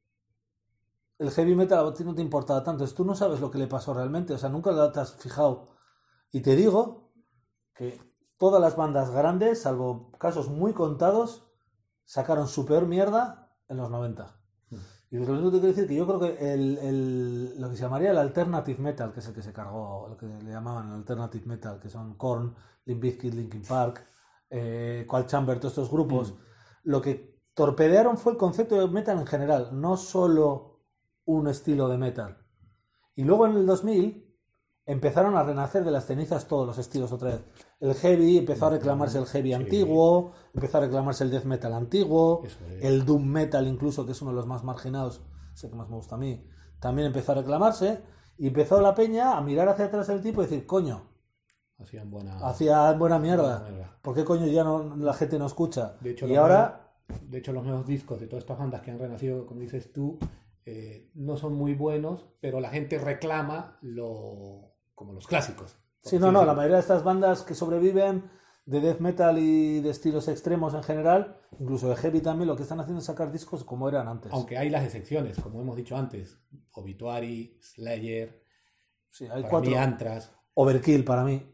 el heavy metal a ti no te importaba tanto. Entonces tú no sabes lo que le pasó realmente, o sea, nunca te has fijado. Y te digo que todas las bandas grandes, salvo casos muy contados, sacaron su peor mierda en los noventa. Y lo único que te quiero decir que yo creo que el, el- lo que se llamaría el alternative metal, que es el que se cargó, lo que le llamaban el alternative metal, que son Korn, Limp Bizkit, Linkin Park, eh, Cold Chamber, todos estos grupos, lo que torpedearon fue el concepto de metal en general, no solo un estilo de metal. Y luego en el dos mil empezaron a renacer de las cenizas todos los estilos otra vez. El heavy, empezó a reclamarse el heavy
Sí.
antiguo, empezó a reclamarse el death metal antiguo,
Eso es.
el doom metal incluso, que es uno de los más marginados, es el que más me gusta a mí, también empezó a reclamarse, y empezó la peña a mirar hacia atrás del tipo y decir, coño,
Hacían buena.
hacía buena mierda,
buena mierda.
¿por qué coño ya no la gente no escucha?
De hecho,
y
los
ahora,
nuevos- de hecho, los nuevos discos de todas estas bandas que han renacido, como dices tú, eh, no son muy buenos, pero la gente reclama lo como los clásicos. por
sí,
así
no, no, la
decirlo.
mayoría de estas bandas que sobreviven de death metal y de estilos extremos en general, incluso de heavy también, lo que están haciendo es sacar discos como eran antes.
Aunque hay las excepciones, como hemos dicho antes. Obituary, Slayer,
Sí, hay
para
cuatro.
mí Anthrax.
Overkill para mí.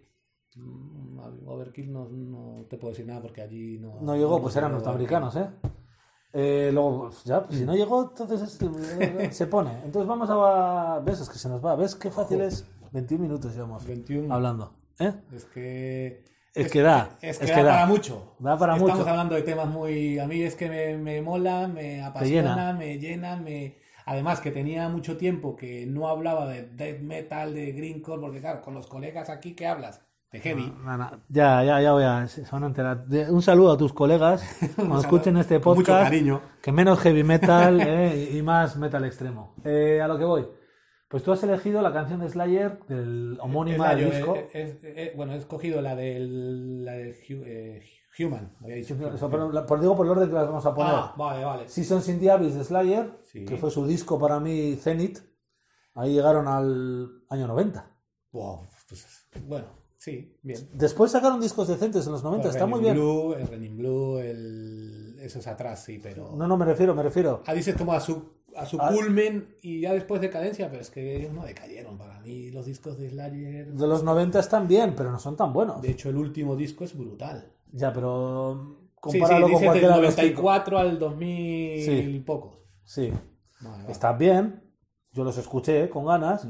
Mm, Overkill no, no te puedo decir nada porque allí no...
No llegó,
no
pues
llegó
eran norteamericanos, ¿eh? Eh, luego, pues ya, pues si no llegó, entonces es- se pone. Entonces vamos a... ¿Ves? Es que se nos va. ¿Ves qué fácil es? veintiún minutos llevamos
veintiuno.
hablando. ¿Eh?
Es que...
Es que da.
Es que
es
da
que da.
para mucho.
Da para
Estamos
mucho.
hablando de temas muy... A mí es que me, me mola, me apasiona,
llena.
me llena, me... Además que tenía mucho tiempo que no hablaba de death metal, de grindcore, porque claro, con los colegas aquí, ¿qué hablas? De heavy.
No, no, ya, ya, ya voy a... Se van a enterar. De- un saludo a tus colegas cuando escuchen este
Con mucho
podcast.
cariño.
Que menos heavy metal eh, y más metal extremo. Eh, a lo que voy. Pues tú has elegido la canción de Slayer, del homónima
Es la-
del
yo,
disco.
eh, eh, eh, bueno, he escogido la del, la del Hu- eh, Human. Había dicho Human.
Eso, pero la- por, digo por el orden que las vamos a poner.
Ah, vale, vale.
Seasons in the Abyss de Slayer,
Sí.
que fue su disco para mí Zenith. Ahí llegaron al año noventa.
Wow, pues, bueno, sí, bien.
Después sacaron discos decentes en los noventa,
El
está
Ren
muy
in
bien.
Blue, el Ren in Blue, el... eso es atrás, sí, pero...
No, no, me refiero, me refiero.
Ah, dices como a su, a su
Ah.
culmen y ya después decadencia, pero es que ellos no decayeron. Para mí los discos de Slayer...
De los noventa están bien, pero no son tan buenos.
De hecho, el último disco es brutal.
Ya, pero
Sí, sí,
compáralo con
dices del
cualquiera de los
noventa y
cinco.
cuatro al dos mil
Sí.
y pocos.
Sí,
Vale, vale.
están bien. Yo los escuché con ganas.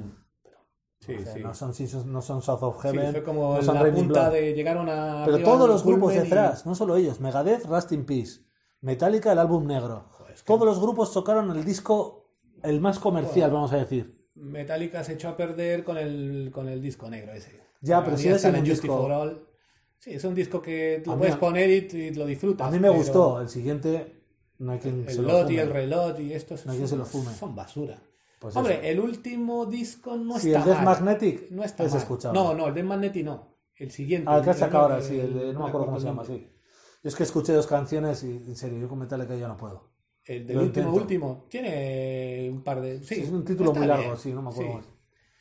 Sí,
O sea,
sí.
no son Seasons- no son South of
Sí,
Heaven,
fue como
no son
la
Raining
punta
Blood.
de llegaron a...
Pero
arriba
todos
del
los grupos
culmen y-
detrás, no solo ellos, Megadeth, Rust in Peace, Metallica, el álbum negro.
Joder, es que
Todos los grupos tocaron el disco, el más comercial, vamos a decir.
Metallica se echó a perder con el, con el disco negro ese.
Ya,
Para
pero
mí
sigue
hasta
siendo
el
un
Justice
disco-
for All. Sí, es un disco que
A
lo
mí-
puedes poner y, y lo disfrutas.
A mí me
pero
gustó, el siguiente no hay quien se
El
lo
lot y
fume.
el relot y estos
No hay quien se lo fume.
son basura.
Pues
Hombre,
eso.
el último disco no
Sí,
está
el Death
mal.
Magnetic
No está
es
mal.
escuchable.
No, no, el Death Magnetic no. El siguiente.
Ah, el que
el-
saca ahora,
el-
sí, el de- no me acuerdo cómo se llama,
el-
sí. Yo es que escuché dos canciones y, en serio, yo con Metallica ya no puedo.
El del
Lo
último,
intento.
último. Tiene un par de... Sí,
Sí, es un título
está
muy largo,
bien.
sí, no me acuerdo
Sí.
más.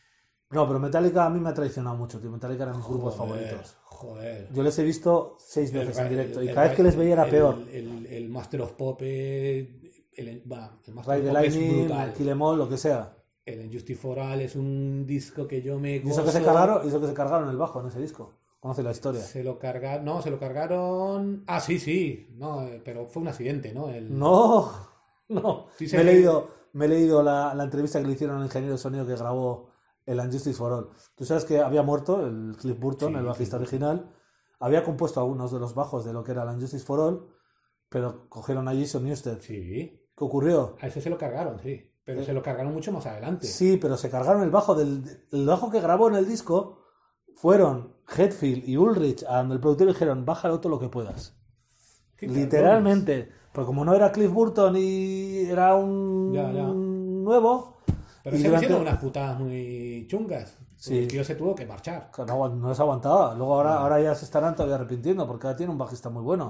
No, pero Metallica a mí me ha traicionado mucho, tío. Metallica eran mis grupos
Joder,
favoritos.
Joder.
Yo les he visto seis
El
veces en
Ra-
directo y
el
cada vez que les
Ra-
veía era
el-
peor.
El, el Master of Pop, eh, el, va, el Master
Ride the
of Pop es
Lightning,
brutal.
Kill Em All, lo que sea.
El Injustice for All es un disco que yo me
Y eso que
gozo.
se cargaron, y eso que se cargaron el bajo en ese disco. Conoce la historia.
Se lo cargaron... No, se lo cargaron... Ah, sí, sí. No, eh, pero fue un accidente, ¿no? El...
No, no.
Sí, se
me, he
ve-
leído, me he leído la, la entrevista que le hicieron al ingeniero de sonido que grabó el Unjustice for All. Tú sabes que había muerto el Cliff Burton,
Sí,
el bajista
Cliff
original. Había compuesto algunos de los bajos de lo que era el Unjustice for All, pero cogieron a Jason Newsted.
Sí.
¿Qué ocurrió?
A ese se lo cargaron, sí. Pero
Eh,
se lo cargaron mucho más adelante.
Sí, pero se cargaron el bajo del el bajo que grabó en el disco. Fueron Hetfield y Ulrich a donde el productor y dijeron, bájalo todo lo que puedas.
Qué
Literalmente. Porque como no era Cliff Burton y era un
Ya, ya.
nuevo,
Pero
y
se
durante-
hicieron unas putadas muy chungas.
Sí.
El tío se tuvo que marchar.
que no, agu- no les aguantaba. Luego ahora, ahora ya se estarán todavía arrepintiendo porque ahora tiene un bajista muy bueno.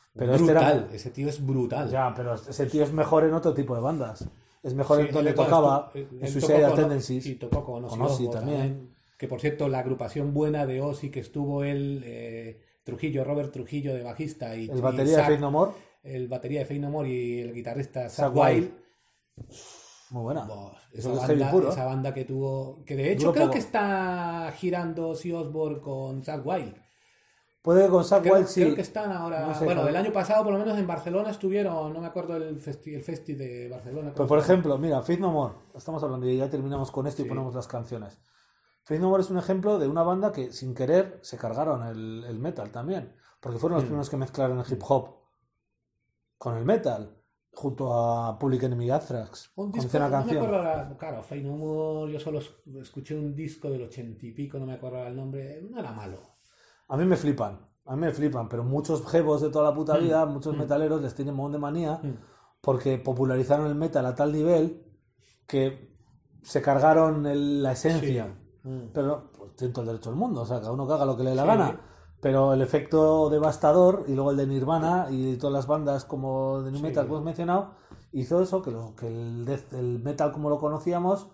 Pero este
brutal,
era...
ese tío es brutal.
Ya, pero ese tío es mejor en otro tipo de bandas. Es mejor
Sí,
en donde
él-
tocaba,
él-
en
él
sus
tocó
Suicidal
con-
Tendencies.
Y tocó con Ozzy,
Con Ozzy
Osbourne
también.
Que por cierto, la agrupación buena de Ozzy que estuvo él, eh, Trujillo, Robert Trujillo de bajista y,
El
y
batería
Zach-
de Faith No More,
el batería de Faith No More y el guitarrista
Zach
Zach Wild.
muy buena.
Boh,
Eso
esa,
es heavy
banda,
puro.
esa banda que tuvo, que de hecho
Duro
creo
poco.
que está girando Ozzy Osbourne con Zach Wild.
Puede que con Zach
Creo,
Wild sí.
creo que están ahora.
No sé,
bueno,
claro.
el año pasado por lo menos en Barcelona estuvieron, no me acuerdo el festi, el festi de Barcelona.
Pero
¿cómo
por
se llama?
ejemplo, mira, Faith No More, estamos hablando y ya terminamos con esto y
Sí.
ponemos las canciones. Faith No More es un ejemplo de una banda que sin querer se cargaron el, el metal también, porque fueron los
Mm.
primeros que mezclaron el hip hop con el metal, junto a Public Enemy Anthrax.
Un
con
disco,
una
no me
canción.
acuerdo ahora, claro, Faith No More, yo solo es- escuché un disco del ochenta y pico, no me acuerdo ahora el nombre, no era malo.
A mí me flipan, a mí me flipan, pero muchos jevos de toda la puta
Mm.
vida, muchos
Mm.
metaleros les tienen un de manía
Mm.
porque popularizaron el metal a tal nivel que se cargaron el- la esencia.
Sí. Mm.
Pero pues, tiene todo el derecho del mundo, o sea, cada uno que haga lo que le dé la
Sí.
gana. Pero el efecto devastador y luego el de Nirvana y todas las bandas como de New
Sí.
Metal que hemos mencionado hizo eso, que, lo, que el, death- el metal como lo conocíamos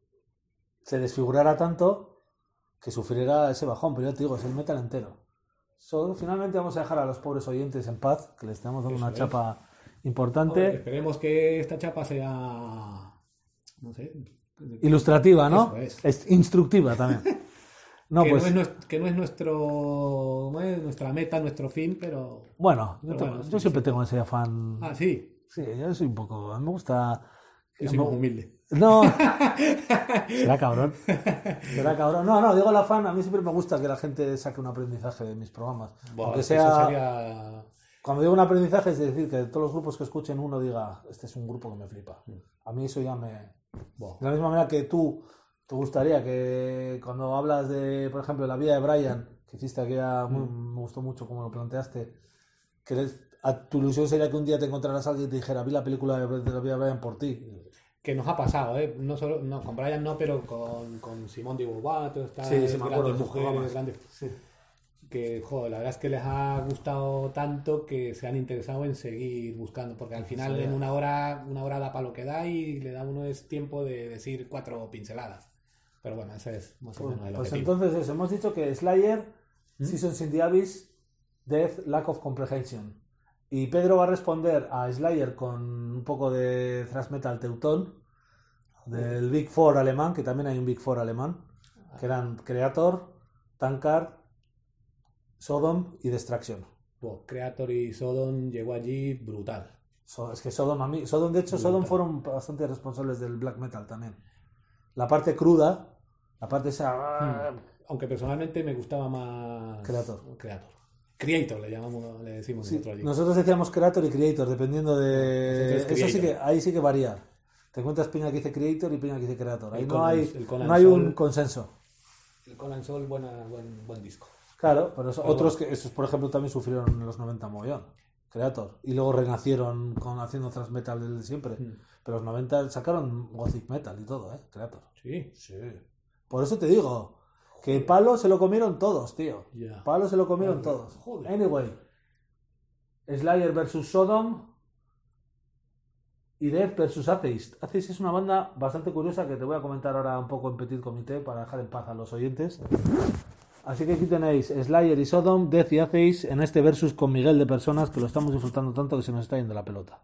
se desfigurara tanto que sufriera ese bajón. Pero yo te digo, es el metal entero. So, finalmente vamos a dejar a los pobres oyentes en paz, que les estamos dando
Eso
una
es.
chapa
Joder,
importante,
esperemos que esta chapa sea, no sé,
ilustrativa, ¿no?
Eso es.
Es instructiva también. No,
que,
pues...
no es, nues- que no es nuestro, no es nuestra meta, nuestro fin, pero...
Bueno, yo,
Pero
tengo-
bueno,
yo
sí,
siempre
sí.
tengo ese afán.
Ah, sí,
Sí, yo soy un poco. A mí me gusta.
yo soy
me-
más humilde.
No. Será cabrón. Será cabrón. No, no, digo el afán. A mí siempre me gusta que la gente saque un aprendizaje de mis programas.
Buah,
Aunque
eso
sea.
sería...
Cuando digo un aprendizaje es decir que de todos los grupos que escuchen uno diga, este es un grupo que me flipa.
Mm.
A mí eso ya me.
Buah.
De la misma manera que tú, te gustaría que cuando hablas de, por ejemplo, la vida de Brian, que hiciste aquella, muy-
Mm.
me gustó mucho como lo planteaste, que les- a tu ilusión sería que un día te encontraras a alguien y te dijera, vi la película de, de la vida de Brian por ti.
Que nos ha pasado, ¿eh? No solo, no, con Brian no, pero con, con Simón de Beauvoir, todas estas
Sí, sí, me acuerdo de
grandes
esos
mujeres,
programas.
grandes...
Sí.
Que, joder, la verdad es que les ha gustado tanto que se han interesado en seguir buscando, porque al final
Sí.
en una hora, una hora da para lo que da y le da a uno es tiempo de decir cuatro pinceladas. Pero bueno, ese es más o
Pues,
menos el
pues
objetivo.
entonces eso, hemos dicho que Slayer,
¿Mm?
Seasons in the Abyss, Death, Lack of Comprehension. Y Pedro va a responder a Slayer con un poco de thrash metal teutón, del Big Four alemán, que también hay un Big Four alemán, que eran Creator, Tankard, Sodom y Destruction.
Pues Creator y Sodom llegó allí brutal.
So- es que Sodom, a mí, Sodom, de hecho,
Brutal.
Sodom fueron bastante responsables del black metal también. La parte cruda, la parte esa...
Hmm. Aunque personalmente me gustaba más
Creator.
Creator. Creator le llamamos, le decimos
Sí,
nosotros allí.
nosotros decíamos Creator y Creator, dependiendo de...
Nosotros
Eso sí
Creator.
que, ahí sí que varía. Te encuentras piña que dice Creator y piña que dice Creator. Ahí
El
no
Conan-
hay,
el Conan
no hay un
Sol.
consenso.
El Conan Sol, buena, buen, buen disco.
Claro, pero eso-
Pero
otros
bueno.
que, esos por ejemplo también sufrieron en los noventa mogollón. Creator. Y luego renacieron con haciendo thrash metal desde siempre.
Hmm.
Pero los noventa sacaron gothic metal y todo, ¿eh? Creator.
Sí,
Sí. Por eso te digo que palo se lo comieron todos, tío.
ya.
Palo se lo comieron
Joder,
todos.
joder.
Anyway. Slayer versus Sodom y Death versus Atheist. Atheist es una banda bastante curiosa que te voy a comentar ahora un poco en petit comité para dejar en paz a los oyentes. Así que aquí tenéis Slayer y Sodom, Death y Atheist en este versus con Miguel de personas que lo estamos disfrutando tanto que se nos está yendo la pelota.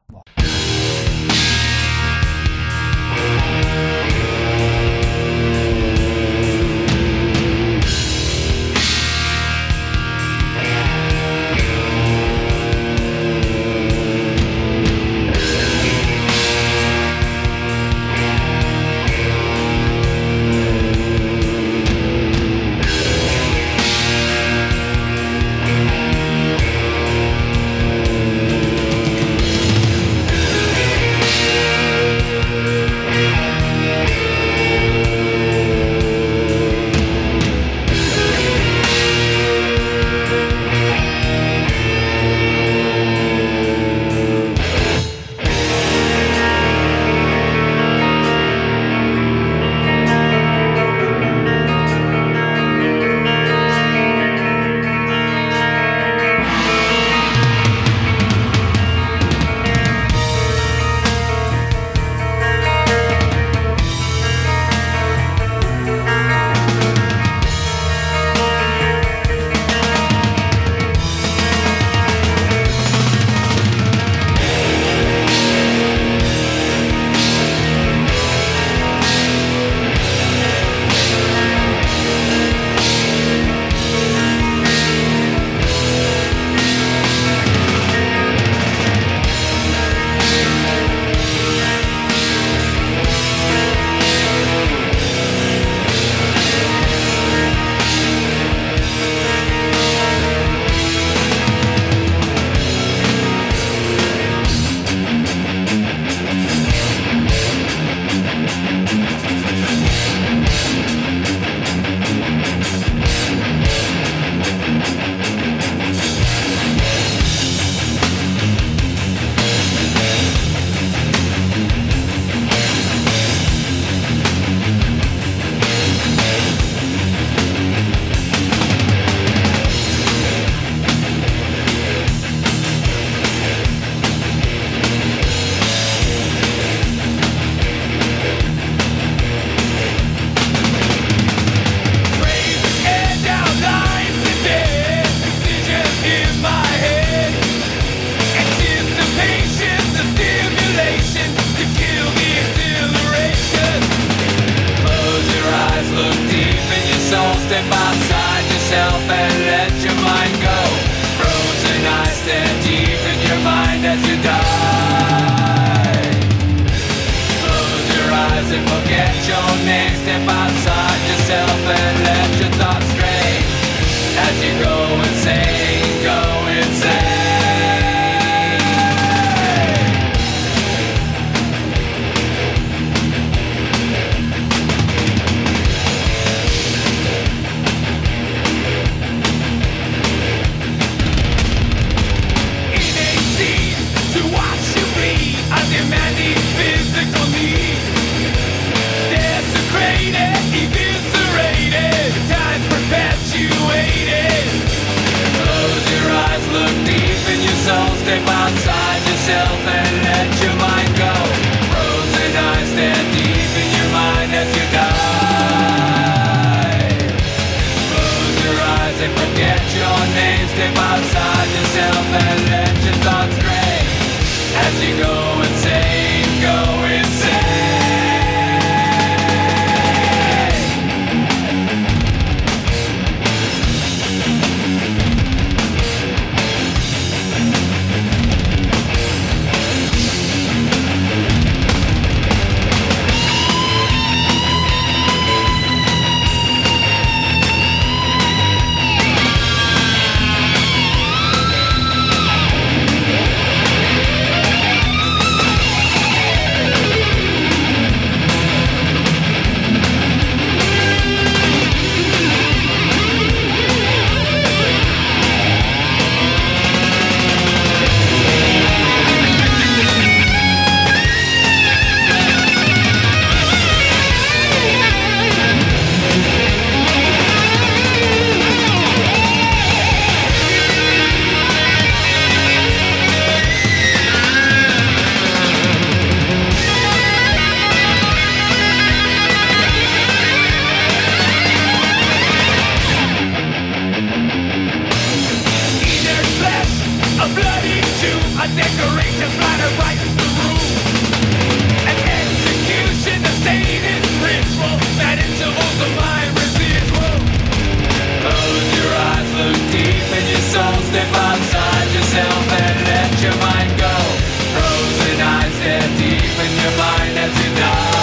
in your mind as you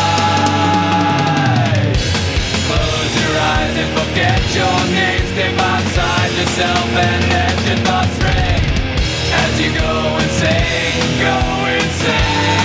die. Close your eyes and forget your name. Step outside yourself and let your thoughts ring. As you go insane, go insane.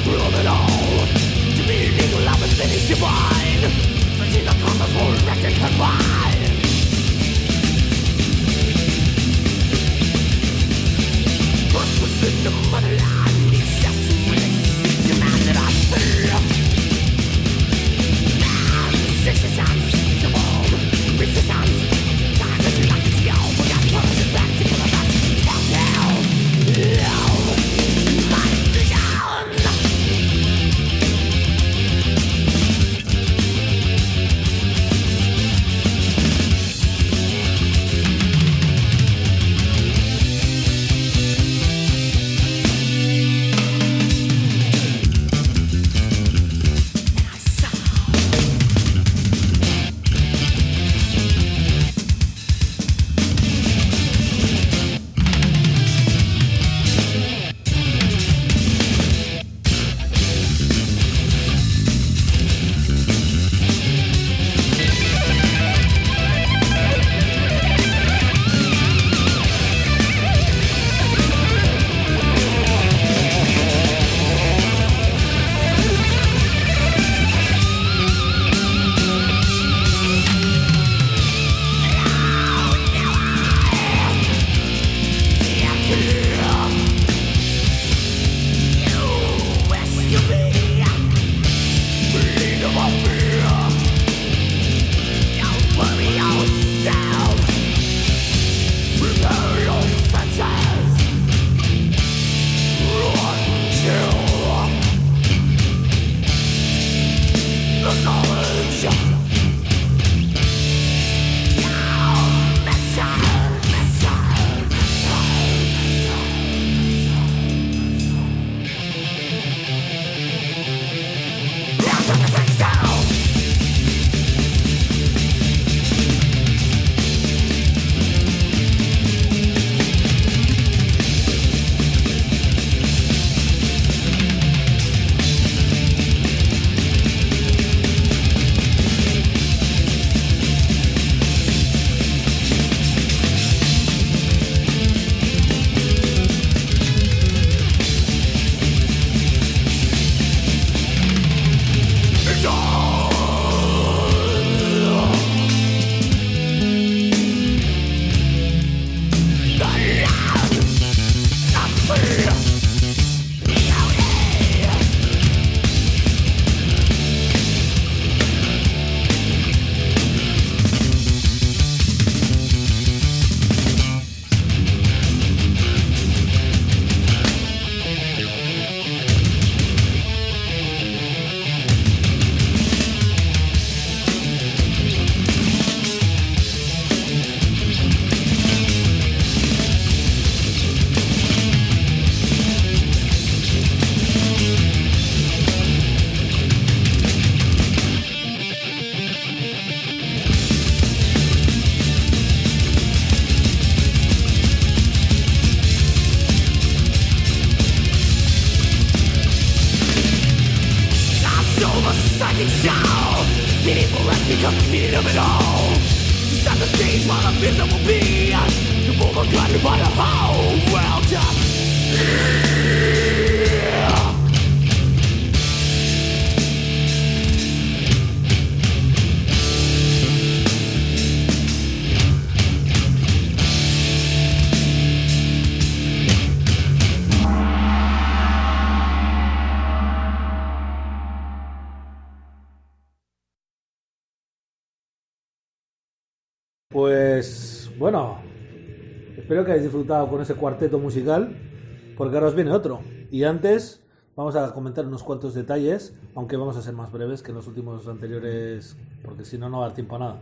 Pues bueno, espero que hayáis disfrutado con ese cuarteto musical, porque ahora os viene otro. Y antes vamos a comentar unos cuantos detalles, aunque vamos a ser más breves que en los últimos anteriores, porque si no, no va a dar tiempo a nada.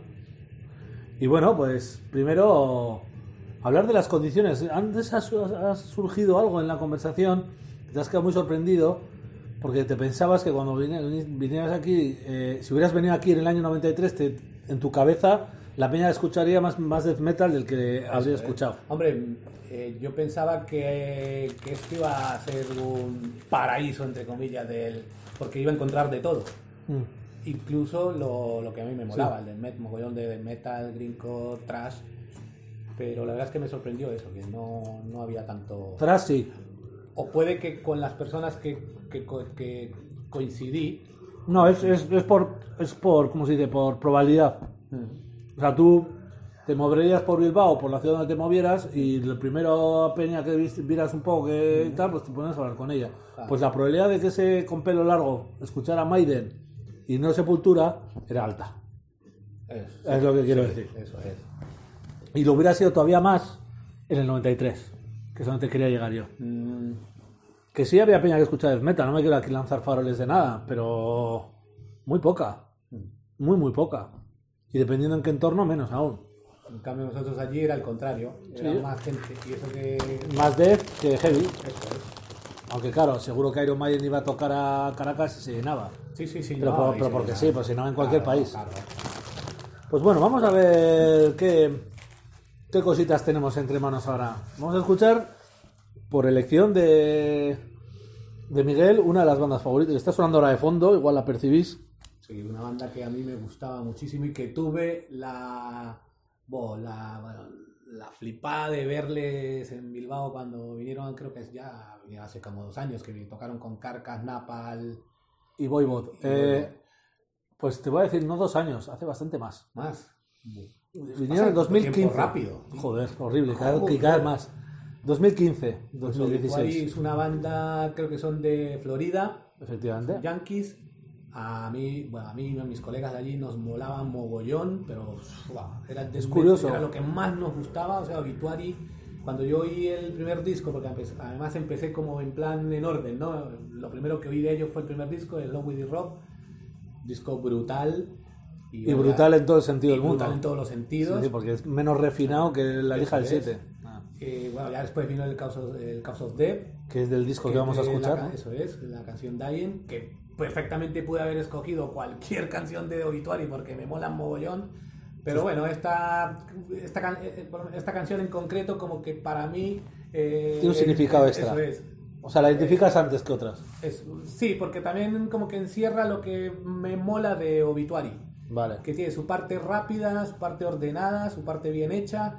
Y bueno, pues primero hablar de las condiciones. Antes ha, ha surgido algo en la conversación, te has quedado muy sorprendido, porque te pensabas que cuando vinieras aquí, eh, si hubieras venido aquí en el año noventa y tres, te, en tu cabeza la peña escucharía más, más death metal del que habría escuchado.
Hombre, eh, yo pensaba que, que esto iba a ser un paraíso, entre comillas, del, porque iba a encontrar de todo. Mm. Incluso lo, lo que a mí me molaba, sí. El death, mogollón de death metal, greencore, thrash. Pero la verdad es que me sorprendió eso, que no, no había tanto...
Thrash sí.
o puede que con las personas que, que, co- que coincidí.
No, es, es, es por, es por, ¿cómo se dice? Por probabilidad. O sea, tú te moverías por Bilbao, por la ciudad donde te movieras, y la primera peña que vis- vieras un poco que tal, pues te pones a hablar con ella.
Claro.
Pues la probabilidad de que ese con pelo largo escuchara Maiden y no Sepultura era alta.
Eso,
Es lo que quiero
sí,
decir.
Eso es.
Y lo hubiera sido todavía más en el noventa y tres, que es donde quería llegar yo.
Mm,
Que sí había peña que escuchaba death metal, no me quiero aquí lanzar faroles de nada, pero muy poca. Muy, muy poca. Y dependiendo en qué entorno, menos aún.
en cambio nosotros allí era el contrario, era
Sí.
más gente y eso que
Más death que heavy.
eso es.
Aunque claro, seguro que Iron Maiden iba a tocar a Caracas y se llenaba.
Sí, sí, sí.
Pero,
no,
por-
y
pero
se
porque
llena.
sí, pues si no en cualquier
Claro,
país.
claro.
Pues bueno, vamos a ver qué, qué cositas tenemos entre manos ahora. Vamos a escuchar, por elección de, de Miguel, una de las bandas favoritas. Que está sonando ahora de fondo, igual la percibís.
Sí, una banda que a mí me gustaba muchísimo y que tuve la, bo, la, bueno, la flipada de verles en Bilbao cuando vinieron, creo que es ya, ya hace como dos años, que me tocaron con Carcass, Napal,
Y Voivod.
Y
Eh, pues te voy a decir, no dos años, hace bastante más.
más.
Vinieron en dos mil quince.
Tiempo rápido.
Joder, horrible, cada,
Joder.
que cada vez más. dos mil quince,
Pues
dos mil
Obituary
dieciséis.
es una banda, creo que son de Florida,
Efectivamente.
Yankees. A mí, bueno, a mí y a mis colegas de allí nos molaban mogollón, pero wow, era,
Es curioso.
era lo que más nos gustaba. O sea, Obituary, cuando yo oí el primer disco, porque empecé- además empecé como en plan en orden, ¿no? Lo primero que oí de ellos fue el primer disco, el Love With The Rock, disco brutal.
Y brutal en todo el sentido
y
del mundo.
brutal en todos los sentidos.
Sí, sí, porque es menos refinado que la lija del
Eso es.
siete. Ah,
Eh, bueno, ya después vino el Cause of, el Cause of Death,
que es del disco que,
que
vamos a
es de
escuchar.
la ca-
¿no?
Eso es, la canción Dying, que perfectamente pude haber escogido cualquier canción de Obituary porque me molan mogollón. Pero bueno, esta, esta, can- eh, esta canción en concreto como que para mí... eh,
Tiene un significado
eh,
extra.
Eso es.
O sea, la identificas antes que otras.
Es- sí, porque también como que encierra lo que me mola de Obituary.
Vale.
Que tiene su parte rápida, su parte ordenada, su parte bien hecha,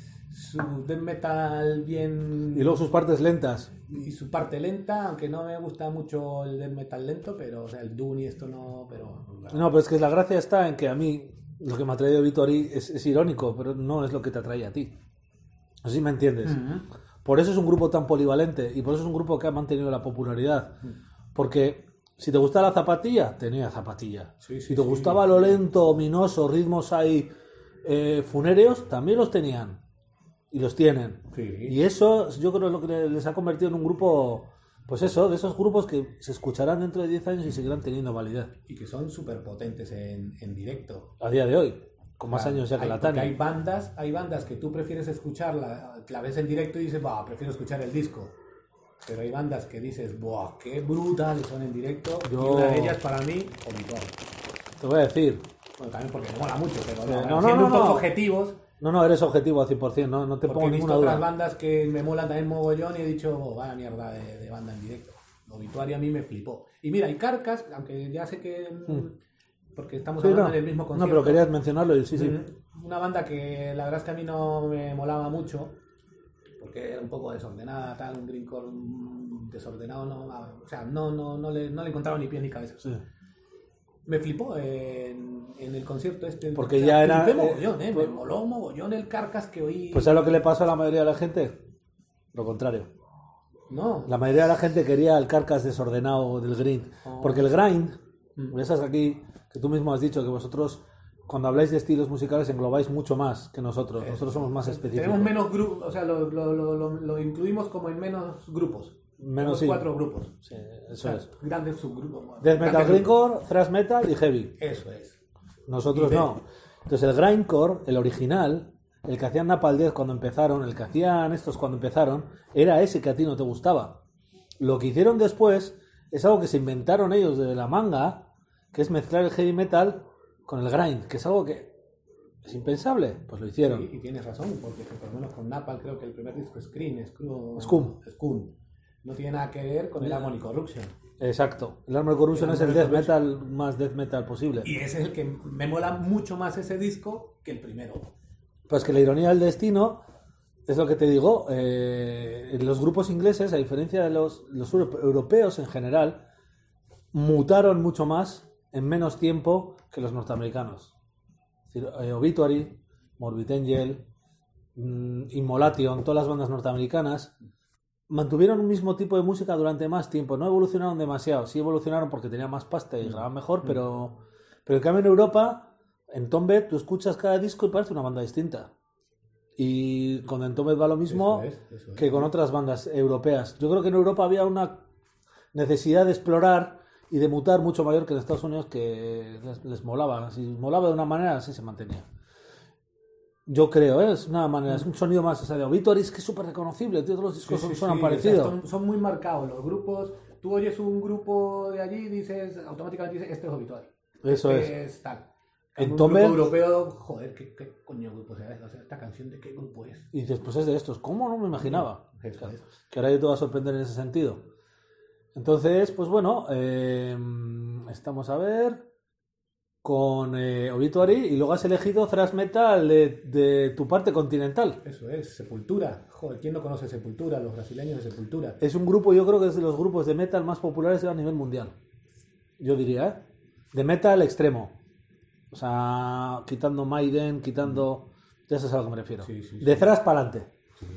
su death metal bien...
Y luego sus partes lentas.
y su parte lenta, aunque no me gusta mucho el death metal lento, pero o sea, el Dune y esto no, pero
No, pero es que la gracia está en que a mí lo que me ha traído Obituary es, es irónico, pero no es lo que te atrae a ti. Así me entiendes. Por eso es un grupo tan polivalente y por eso es un grupo que ha mantenido la popularidad. Porque si te gustaba la zapatilla, tenía zapatilla.
Sí, sí,
si te
sí.
gustaba lo lento, ominoso, ritmos ahí eh, funéreos, también los tenían. Y los tienen.
Sí.
Y eso yo creo es lo que les ha convertido en un grupo, pues eso, de esos grupos que se escucharán dentro de diez años y seguirán teniendo validez.
y que son súper potentes en, en directo.
A día de hoy, con más
Claro,
años ya que
hay,
la
porque
Tania.
hay bandas, hay bandas que tú prefieres escucharla, la ves en directo y dices, bah, prefiero escuchar el disco. Pero hay bandas que dices, buah, qué brutales son en directo.
Yo-
Y una de ellas para mí, Obituary.
Te voy a decir,
Bueno, también porque me mola mucho, pero
Sí,
no,
no, no,
siendo
no,
un poco
no.
objetivos,
no, no, eres objetivo al cien por ciento, no, no te
porque
pongo
he visto
ninguna
otras
duda.
bandas que me molan también mogollón y he dicho, oh, vaya mierda de, de banda en directo. Obituary a mí me flipó. Y mira, y Carcass, aunque ya sé que... Porque estamos
Sí,
hablando
no,
del mismo
no,
concierto.
pero querías mencionarlo y sí, sí.
Mm, Una banda que la verdad es que a mí no me molaba mucho, porque era un poco desordenada, tal, un greencore mm, desordenado, no, o sea, no, no, no, le, no le encontraba ni pies ni cabeza.
Sí.
Me flipó en, en el concierto este.
Porque
o sea,
ya era,
flipé
eh,
mogollón, eh,
pues-
me moló mogollón el Carcass que oí.
Pues ¿sabes lo que le pasó a la mayoría de la gente? Lo contrario.
no,
La mayoría de la gente quería el carcas desordenado del grind.
Oh.
Porque el grind,
Mm.
esas aquí, que tú mismo has dicho que vosotros, cuando habláis de estilos musicales, englobáis mucho más que nosotros. Nosotros somos más específicos.
tenemos menos grupos, o sea, lo, lo, lo, lo, lo incluimos como en menos grupos.
Menos,
Tenemos
sí.
cuatro grupos.
Sí,
O
eso
sea,
es.
grandes subgrupos.
Death metal,
grandes grupos.
grindcore, thrash metal y heavy.
Eso es.
Nosotros
Y de-
no. Entonces el grindcore, el original, el que hacían Napalm Death cuando empezaron, el que hacían estos cuando empezaron, era ese que a ti no te gustaba. Lo que hicieron después es algo que se inventaron ellos de la manga, que es mezclar el heavy metal con el grind, que es algo que es impensable. Pues lo hicieron.
Y, y tienes razón, porque por lo menos con Napalm creo que el primer disco Scream, Scream
Scum.
Scum, no tiene nada que ver con el Harmony Corruption.
Exacto. El Armored Corruption
El
es el
Armored
death metal más death metal posible.
Y ese es el que me mola mucho más ese disco que el primero.
Pues que la ironía del destino Es lo que te digo, eh, los grupos ingleses, a diferencia de los, los europeos en general, mutaron mucho más en menos tiempo que los norteamericanos. Es decir, eh, Obituary, Morbid Angel, mm, Immolation, todas las bandas norteamericanas mantuvieron un mismo tipo de música durante más tiempo. No evolucionaron demasiado, sí evolucionaron porque tenían más pasta y grababan mejor, pero, pero en cambio en Europa, en Tombed, tú escuchas cada disco y parece una banda distinta. Y con Entombed va lo mismo
Eso es, eso es.
que con otras bandas europeas. Yo creo que en Europa había una necesidad de explorar y de mutar mucho mayor que en Estados Unidos, que les, les molaba. Si molaba de una manera, así se mantenía. Yo creo, ¿eh? Es una manera, es un sonido más, o sea, de Obituary es que es súper reconocible, tío, todos los discos
Sí, sí,
son, suenan
sí,
parecidos.
o sea, son, son muy marcados los grupos. Tú oyes un grupo de allí y dices, automáticamente dices, este es Obituary.
Eso
este
es.
es tal.
En
un
Tombed-
grupo europeo, joder, ¿qué, qué coño grupo será? O sea, esta canción de qué grupo es.
Y dices, pues es de estos. ¿Cómo? No me imaginaba.
Eso
Claro,
es.
que ahora yo te va a sorprender en ese sentido. Entonces, pues bueno, eh, estamos a ver con eh, Obituary y luego has elegido thrash metal de, de tu parte continental.
Eso es, Sepultura. Joder, ¿quién no conoce Sepultura? Los brasileños de Sepultura.
Es un grupo, yo creo que es de los grupos de metal más populares a nivel mundial. Yo diría, ¿eh? De metal extremo. O sea, quitando Maiden, quitando... Ya sabes a lo que me refiero.
Sí, sí, sí.
De thrash para adelante.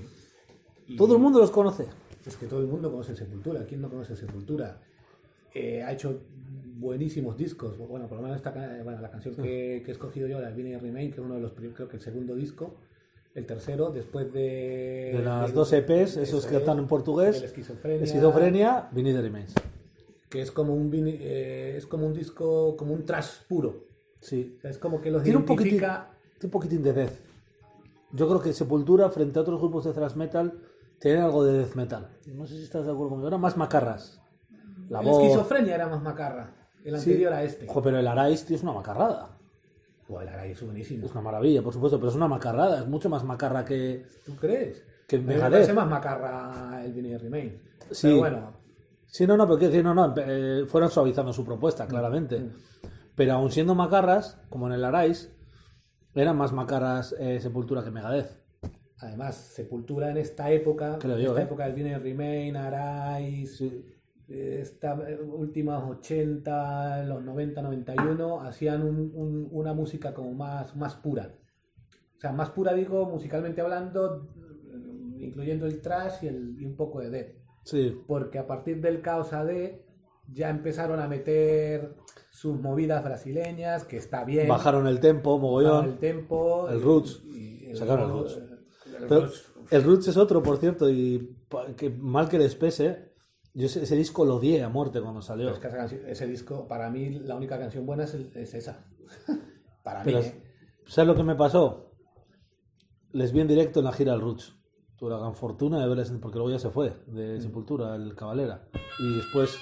Y
Todo el mundo los conoce.
Es que todo el mundo conoce Sepultura. ¿Quién no conoce Sepultura? Eh, ha hecho buenísimos discos. Bueno, por lo menos esta, ca- bueno, la canción que, que he escogido yo, la de Vinyl Remain, que es uno de los primeros, creo que el segundo disco. El tercero, después de...
De las
de-
dos E Pes,
eso
esos que
es,
están en portugués.
de la esquizofrenia,
Esquizofrenia, Vinyl Remains.
que es como un vini- eh, es como un disco, como un trash puro.
Sí.
O sea, es como que los
Tiene un poquitín,
identifica...
tiene un poquitín de death. Yo creo que Sepultura, frente a otros grupos de thrash metal, tiene algo de death metal. No sé si estás de acuerdo conmigo. Eran más macarras. La
La
voz.
esquizofrenia era más macarra. El
Sí.
anterior a este.
Ojo, pero el Arais, tío, es una macarrada.
Joder, ahora es buenísimo.
Es una maravilla, por supuesto, pero es una macarrada. Es mucho más macarra que,
¿Tú crees?
que
Me
Megadeth.
parece más macarra el Vinyl Remain.
Sí.
Pero bueno,
Sí, no, no, pero quiero decir, no, no, eh, fueron suavizando su propuesta, claramente. Pero aun siendo macarras, como en el Arais, eran más macarras eh, Sepultura que Megadeth.
además, Sepultura en esta época,
Creo
en
yo,
esta
¿eh?
época del Vinyl Remain, Arais,
Sí.
esta últimas ochenta, los noventa, noventa y uno, hacían un- un- una música como más, más pura. O sea, más pura digo, musicalmente hablando, incluyendo el thrash y, el, y un poco de death.
Sí.
Porque a partir del Caos A D ya empezaron a meter sus movidas brasileñas, que está bien.
Bajaron el tempo,
bajaron
mogollón.
el tempo.
El
y-
Roots.
y el
Sacaron el
Roots,
Roots.
el
Pero
Roots.
el Roots es otro, por cierto, y pa- que mal que les pese, yo ese, ese disco lo odié a muerte cuando salió.
Pero es que esa canción- ese disco, para mí, la única canción buena es, el- es esa. Para
Pero,
mí, ¿eh?
¿sabes lo que me pasó? Les vi en directo en la gira del Roots. Tuve la gran fortuna de verles, porque luego ya se fue de Sepultura, el Cavalera. Y después...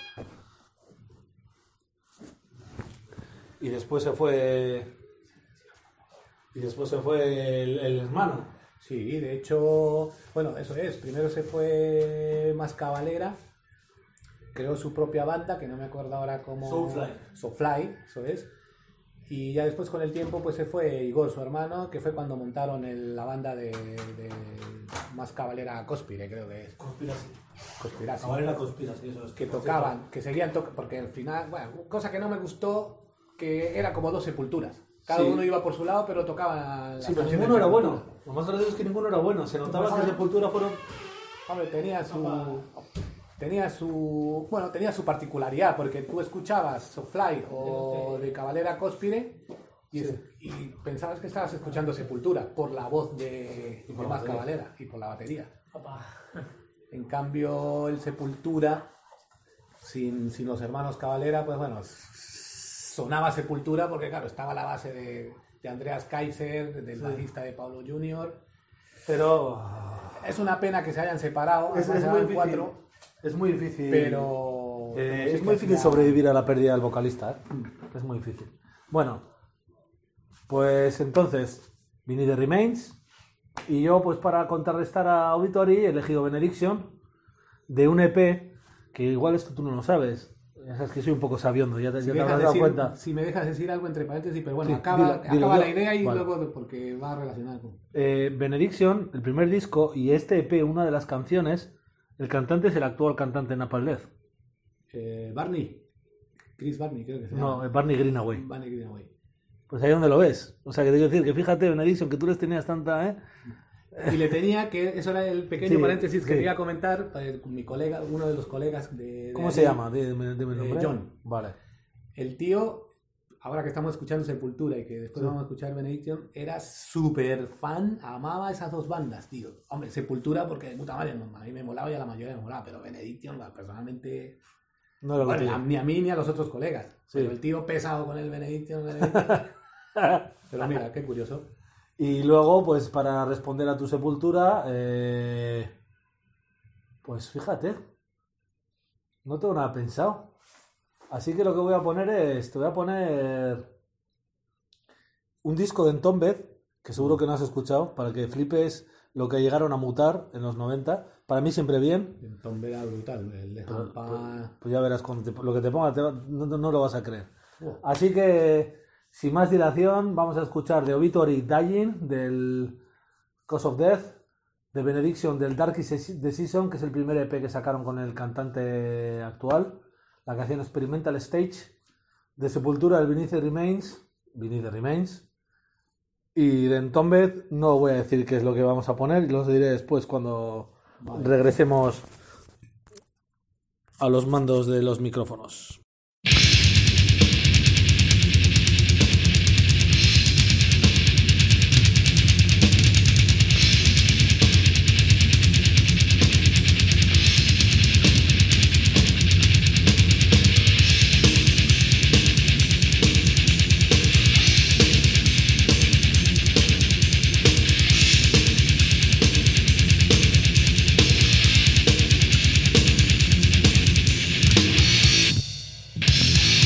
Y después se fue... Y después se fue el, el hermano.
Sí, de hecho, bueno, eso es. Primero se fue más Cavalera, creó su propia banda, que no me acuerdo ahora cómo.
Soulfly.
Soulfly, eso es. Y ya después con el tiempo pues se fue Igor, su hermano, que fue cuando montaron el- la banda de, de más Cavalera Conspire, creo que es.
Conspiración.
Conspiración.
Cavalera Conspiración, eso es.
Que tocaban, que seguían tocando, porque al final, bueno, cosa que no me gustó, que era como dos Sepulturas. Cada
Sí.
uno iba por su lado, pero tocaban las
Sí, pero
canciones
ninguno
de
era bueno.
Sepultura.
Lo más gracioso es que ninguno era bueno. Se notaba que Sepultura fueron...
Hombre, tenía su... Tenía su... Bueno, tenía su particularidad, porque tú escuchabas Soulfly o de Cavalera Conspire y,
Sí.
y pensabas que estabas escuchando Sepultura por la voz de,
Y por
de
la
Más
batería.
Cavalera y por la batería. En cambio, el Sepultura, sin, sin los hermanos Cavalera, pues bueno, sonaba Sepultura porque, claro, estaba la base de, de Andreas Kaiser, del bajista de Pablo junior
Pero...
Es una pena que se hayan separado,
Es,
además
es muy
eran
difícil.
cuatro,
Es muy difícil.
pero...
Eh,
pero sí
es
que
muy difícil
hacía-
sobrevivir a la pérdida del vocalista. ¿eh? Es muy difícil. Bueno, pues entonces, Vinny the Remains. Y yo, pues para contrarrestar a Obituary, he elegido Benediction de un E P que igual esto tú no lo sabes. Es que soy un poco sabiondo, ya te,
Si,
ya
me
te habrás
dejas
dado
decir,
cuenta.
si me dejas decir algo entre paréntesis, pero bueno,
Sí,
acaba,
dilo, dilo,
acaba
yo-
la idea y
vale.
luego porque va relacionado con...
Eh, Benediction, el primer disco, y este E P, una de las canciones, el cantante es el actual cantante Napalm Death.
Eh, Barney. Chris Barney, creo que se
No,
llama.
eh, Barney Greenaway.
Barney Greenaway.
Pues ahí donde lo ves. O sea, que te quiero decir que fíjate, Benediction, que tú les tenías tanta, ¿eh?
Y le tenía que, eso era el pequeño
Sí,
paréntesis que
sí.
quería comentar, eh, con mi colega, uno de los colegas de... de
¿Cómo
allí,
se llama? Dime, dime el
Eh,
nombre.
John.
Vale.
El tío, ahora que estamos escuchando Sepultura y que después
Sí.
vamos a escuchar Benediction, era súper fan, amaba esas dos bandas, tío. Hombre, Sepultura porque de puta madre, no, a mí me molaba y a la mayoría me molaba, pero Benediction, bueno, personalmente...
No lo
Bueno,
tuyo.
a- ni a mí ni a los otros colegas.
Sí.
Pero el tío pesado con el Benediction, Benediction. Pero mira, qué curioso.
Y luego, pues para responder a tu Sepultura, eh, pues fíjate, no tengo nada pensado. Así que lo que voy a poner es, te voy a poner un disco de Entombed, que seguro que no has escuchado, para que flipes lo que llegaron a mutar en los noventa. Para mí siempre bien,
El Tom era brutal, el de
pero,
Hampa...
pues ya verás, cuando te- lo que te ponga te va- no, no lo vas a creer.
Oh.
Así que, sin más dilación, vamos a escuchar The Obituary Dying del Cause of Death, de Benediction del Dark is the Season, que es el primer E P que sacaron con el cantante actual, la canción Experimental Stage, de Sepultura el Beneath the Remains, Beneath the Remains, y de Entombed no voy a decir qué es lo que vamos a poner, lo diré después cuando
Vale.
regresemos a los mandos de los micrófonos.
Thank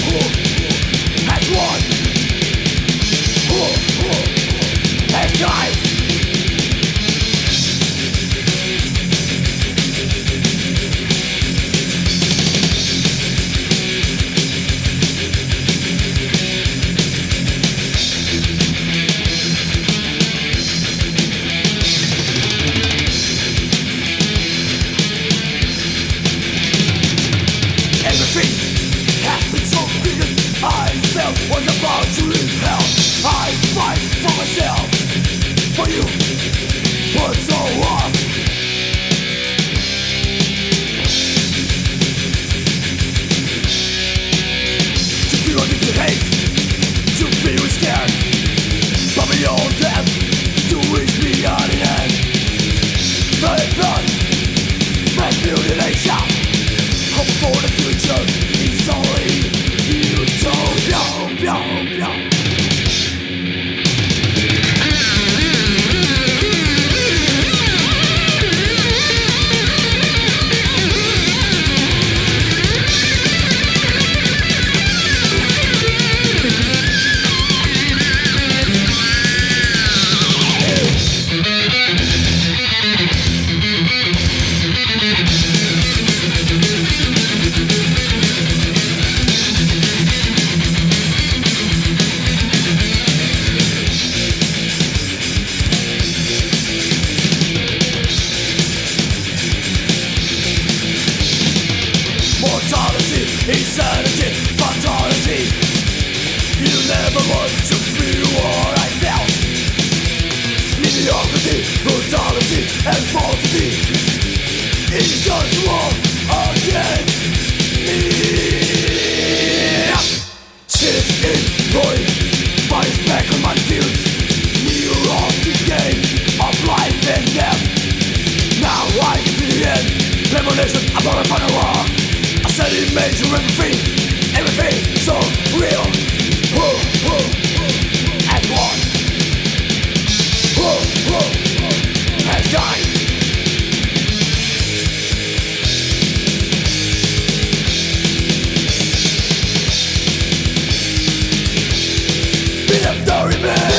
as one, as time. Was about to leave hell. I fight for myself, for you, but so what? To feel deeply hate, to feel scared, but beyond death, to reach beyond the end. Blood, blood, mass mutilation. Hope for the future is only utopia. Insanity, fatality. You never want to feel what I felt. Mediocrity, brutality, and falsity. It's just wrong against me. Cities in ruin, bodies back on my fields. Near of the game of life and death. Now I can see the end. Revelation about a final war. Said it made you everything, everything so real. Whoa, whoa, as one. Whoa, whoa, as time. Be the story man.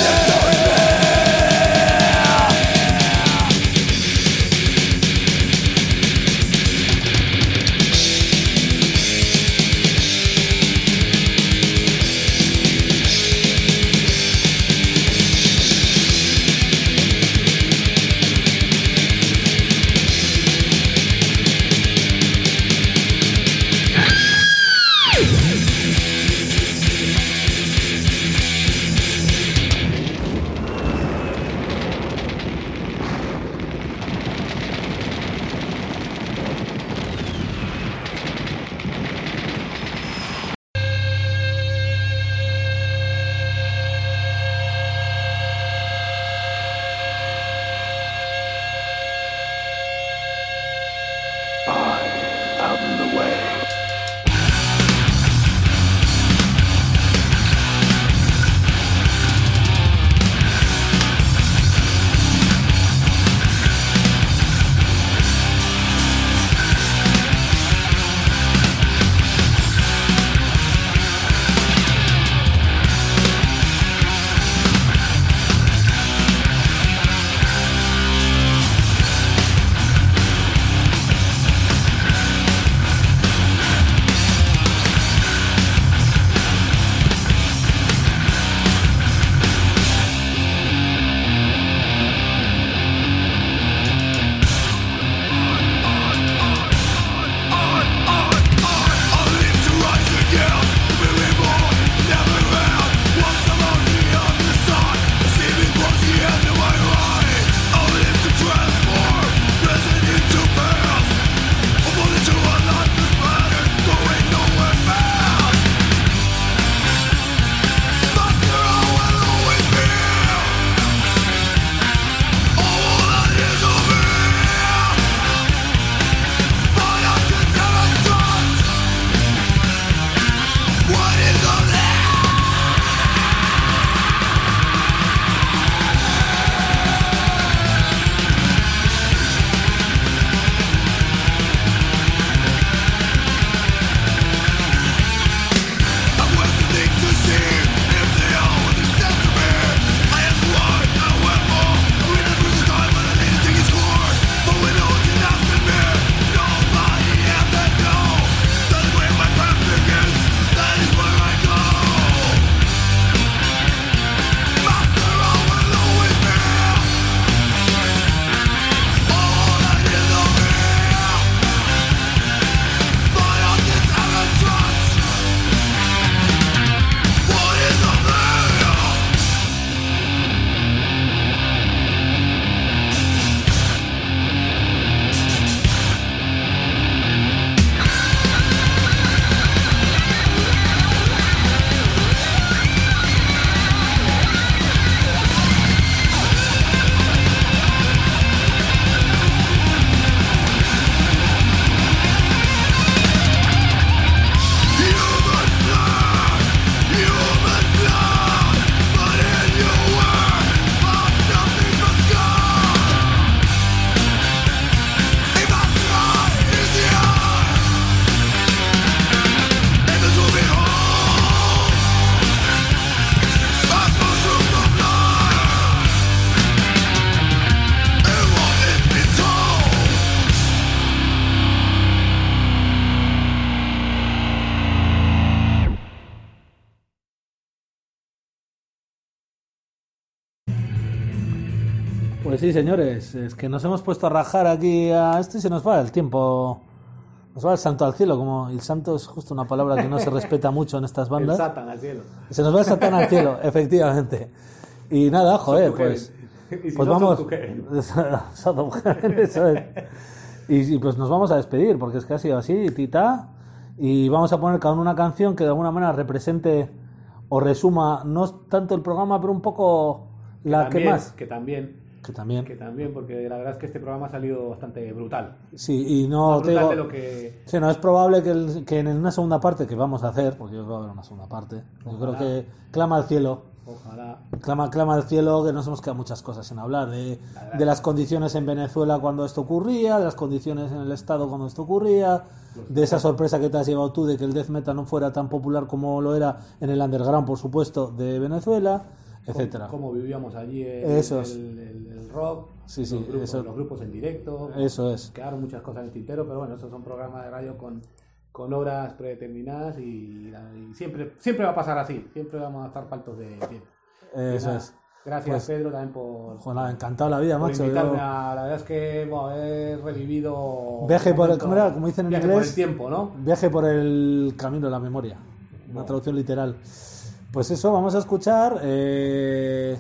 Pues sí, señores, es que nos hemos puesto a rajar aquí a esto y se nos va el tiempo. Nos va el santo al cielo, como el santo es justo una palabra que no se respeta mucho en estas bandas.
El Satán al cielo.
Se nos va el satán al cielo, efectivamente. Y nada, joder, pues,
y si
pues
no,
vamos.
Sodom Heaven.
Eso es. Y, y pues nos vamos a despedir, porque es que ha sido así, tita. Y vamos a poner cada uno una canción que de alguna manera represente o resuma, no tanto el programa, pero un poco la
que, también,
que más.
Que también.
Que también.
Que también, porque la verdad es que este programa ha salido bastante brutal.
Sí, y no
Más
te
brutal
digo,
de lo que...
sí, no es probable que, el, que en una segunda parte que vamos a hacer, porque yo creo que va a haber una segunda parte, yo creo que clama al cielo.
Ojalá.
Clama, clama al cielo, que nos hemos quedado muchas cosas sin hablar, de, de las condiciones en Venezuela cuando esto ocurría, de las condiciones en el Estado cuando esto ocurría, de esa sorpresa que te has llevado tú de que el death metal no fuera tan popular como lo era en el underground, por supuesto, de Venezuela, etcétera.
Cómo, cómo vivíamos allí el,
Eso es.
el, el, el rock,
sí, sí,
los, grupos,
eso.
los grupos en directo.
Eso es.
Quedaron muchas cosas en el tintero, pero bueno, estos son programas de radio con, con horas predeterminadas y, y siempre, siempre va a pasar así, siempre vamos a estar faltos de tiempo.
Eso
nada,
es.
Gracias,
pues,
Pedro, también por...
Joder, encantado la vida,
por
macho.
invitarme
Yo...
a, la verdad es que bueno, he revivido...
Viaje por el,
momento,
¿cómo era? Como dicen en
viaje
inglés.
por el tiempo, ¿no?
Viaje por el camino de la memoria. Una
Bueno.
traducción literal. Pues eso, vamos a escuchar eh...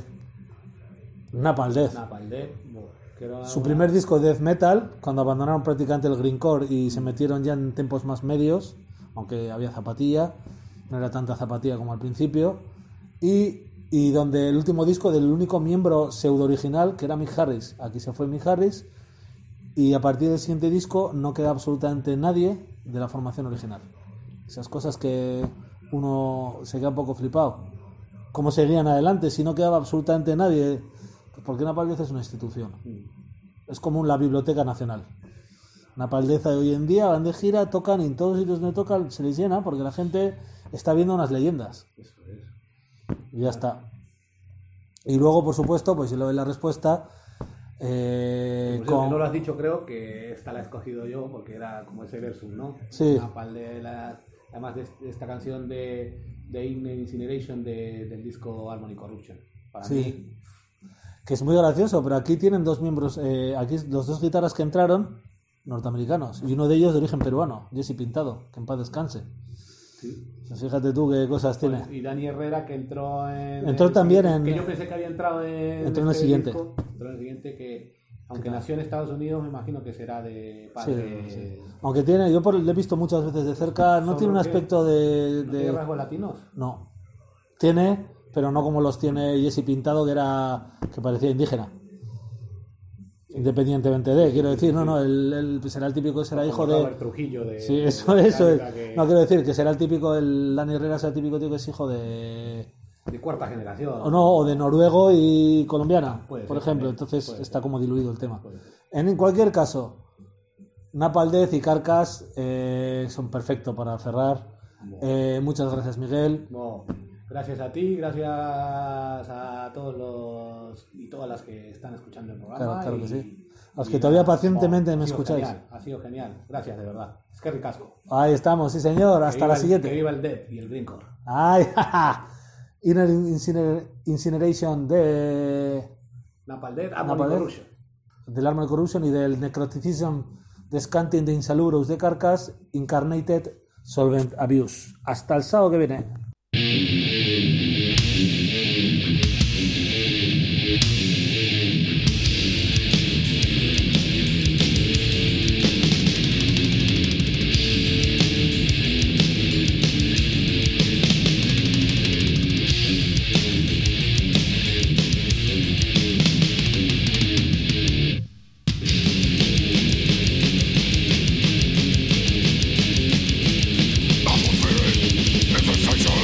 Napalm Death.
Napalm Death, bueno, que era
Su
una-
primer disco de death metal, cuando abandonaron prácticamente el grindcore y se metieron ya en tempos más medios, aunque había zapatilla, no era tanta zapatilla como al principio, y, y donde el último disco del único miembro pseudo original, que era Mick Harris. Aquí se fue Mick Harris, y a partir del siguiente disco no queda absolutamente nadie de la formación original. Esas cosas que uno se queda un poco flipado. ¿Cómo seguían adelante si no quedaba absolutamente nadie? Porque Napalm Death es una institución. Es como la Biblioteca Nacional. Napalm Death hoy en día van de gira, tocan y en todos los sitios donde tocan se les llena porque la gente está viendo unas leyendas.
Eso es.
Y ya está. Y luego, por supuesto, pues si lo ves la respuesta. Eh,
Pues yo,
con...
que no lo has dicho, creo que esta la he escogido yo porque era como ese versus, ¿no?
Sí.
Napalm Death, la- además de de esta canción de, de Ignition Incineration de, del disco Harmony Corruption. Para
Sí.
mí,
Que es muy gracioso, pero aquí tienen dos miembros, eh, aquí los dos guitarras que entraron, norteamericanos, y uno de ellos de origen peruano, Jesse Pintado, que en paz descanse.
sí.
Pues fíjate tú qué cosas tiene.
Y Dani Herrera, que entró en...
Entró
el
también
siguiente,
en-
Que yo pensé que había entrado en...
Entró en el
este
siguiente.
disco, entró en el siguiente que, aunque
tal?
nació en Estados Unidos, me imagino que será de
Sí,
padre...
sí. Aunque tiene, yo por, lo he visto muchas veces de cerca, no
¿Son
tiene un
lo que-
aspecto de...
¿No
de-
tiene rasgos latinos?
No. Tiene, pero no como los tiene Jesse Pintado, que era que parecía indígena. Independientemente de, quiero decir, no, no, él, él será el típico, será hijo
Como
de...
Robert Trujillo de...
Sí, eso,
de
eso es.
Canadá, que-
No quiero decir que será el típico, el Dani Herrera será el típico tío que es hijo de...
de cuarta generación.
O no, o de noruego y colombiana,
Puede
por
ser
ejemplo.
también,
Entonces
puede
está
ser.
como diluido el tema.
Puede ser.
En, en cualquier caso, Napalm Death y Carcass eh, son perfectos para cerrar. Eh, muchas gracias, Miguel.
No, gracias a ti, gracias a todos los y todas las que están escuchando el programa.
Claro, claro
y-
que sí. A los
y
que todavía
nada,
pacientemente
no,
me
ha sido
escucháis.
Genial, ha sido genial, gracias de verdad. Es que ricasco.
Ahí estamos, sí señor.
Que
Hasta
viva
la
el-
siguiente.
Que viva el Death y el Grindcore.
Ay, jaja. Inner Inciner- Incineration de
Napalm Death,
Napalm
Harmony
Death.
Corruption.
del Harmony Corruption y del Necroticism Descanting de Insalubrous de Carcass, Incarnated Solvent Abuse. Hasta el sábado que viene.
It's a sensation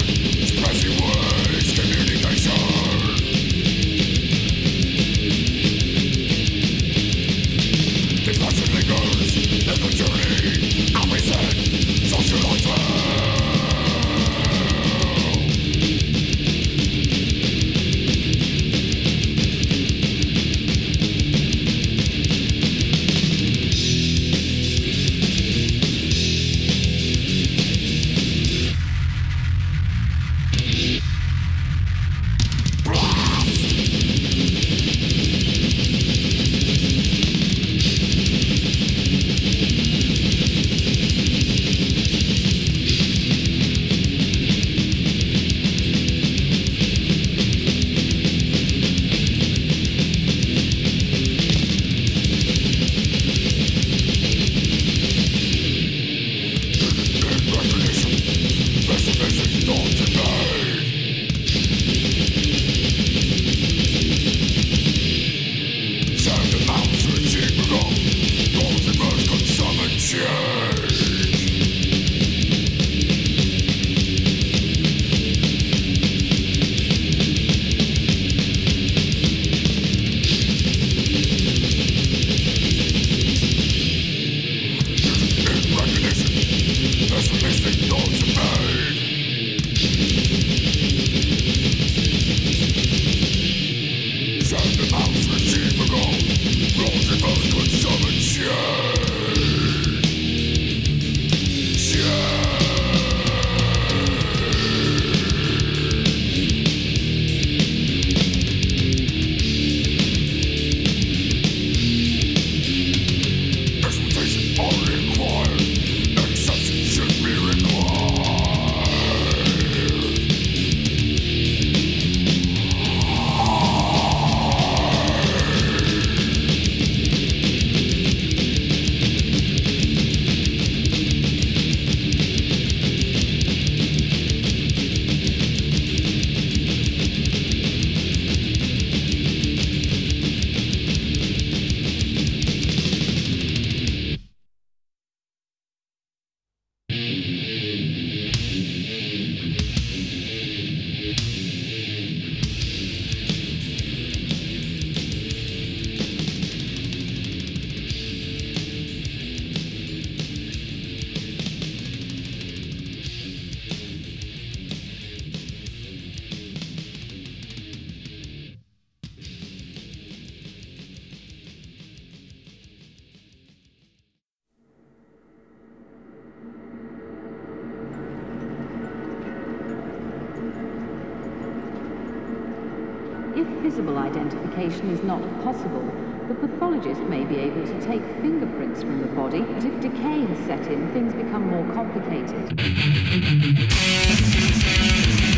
if visible identification is not possible, the pathologist may be able to take fingerprints from the body, but if decay has set in, things become more complicated.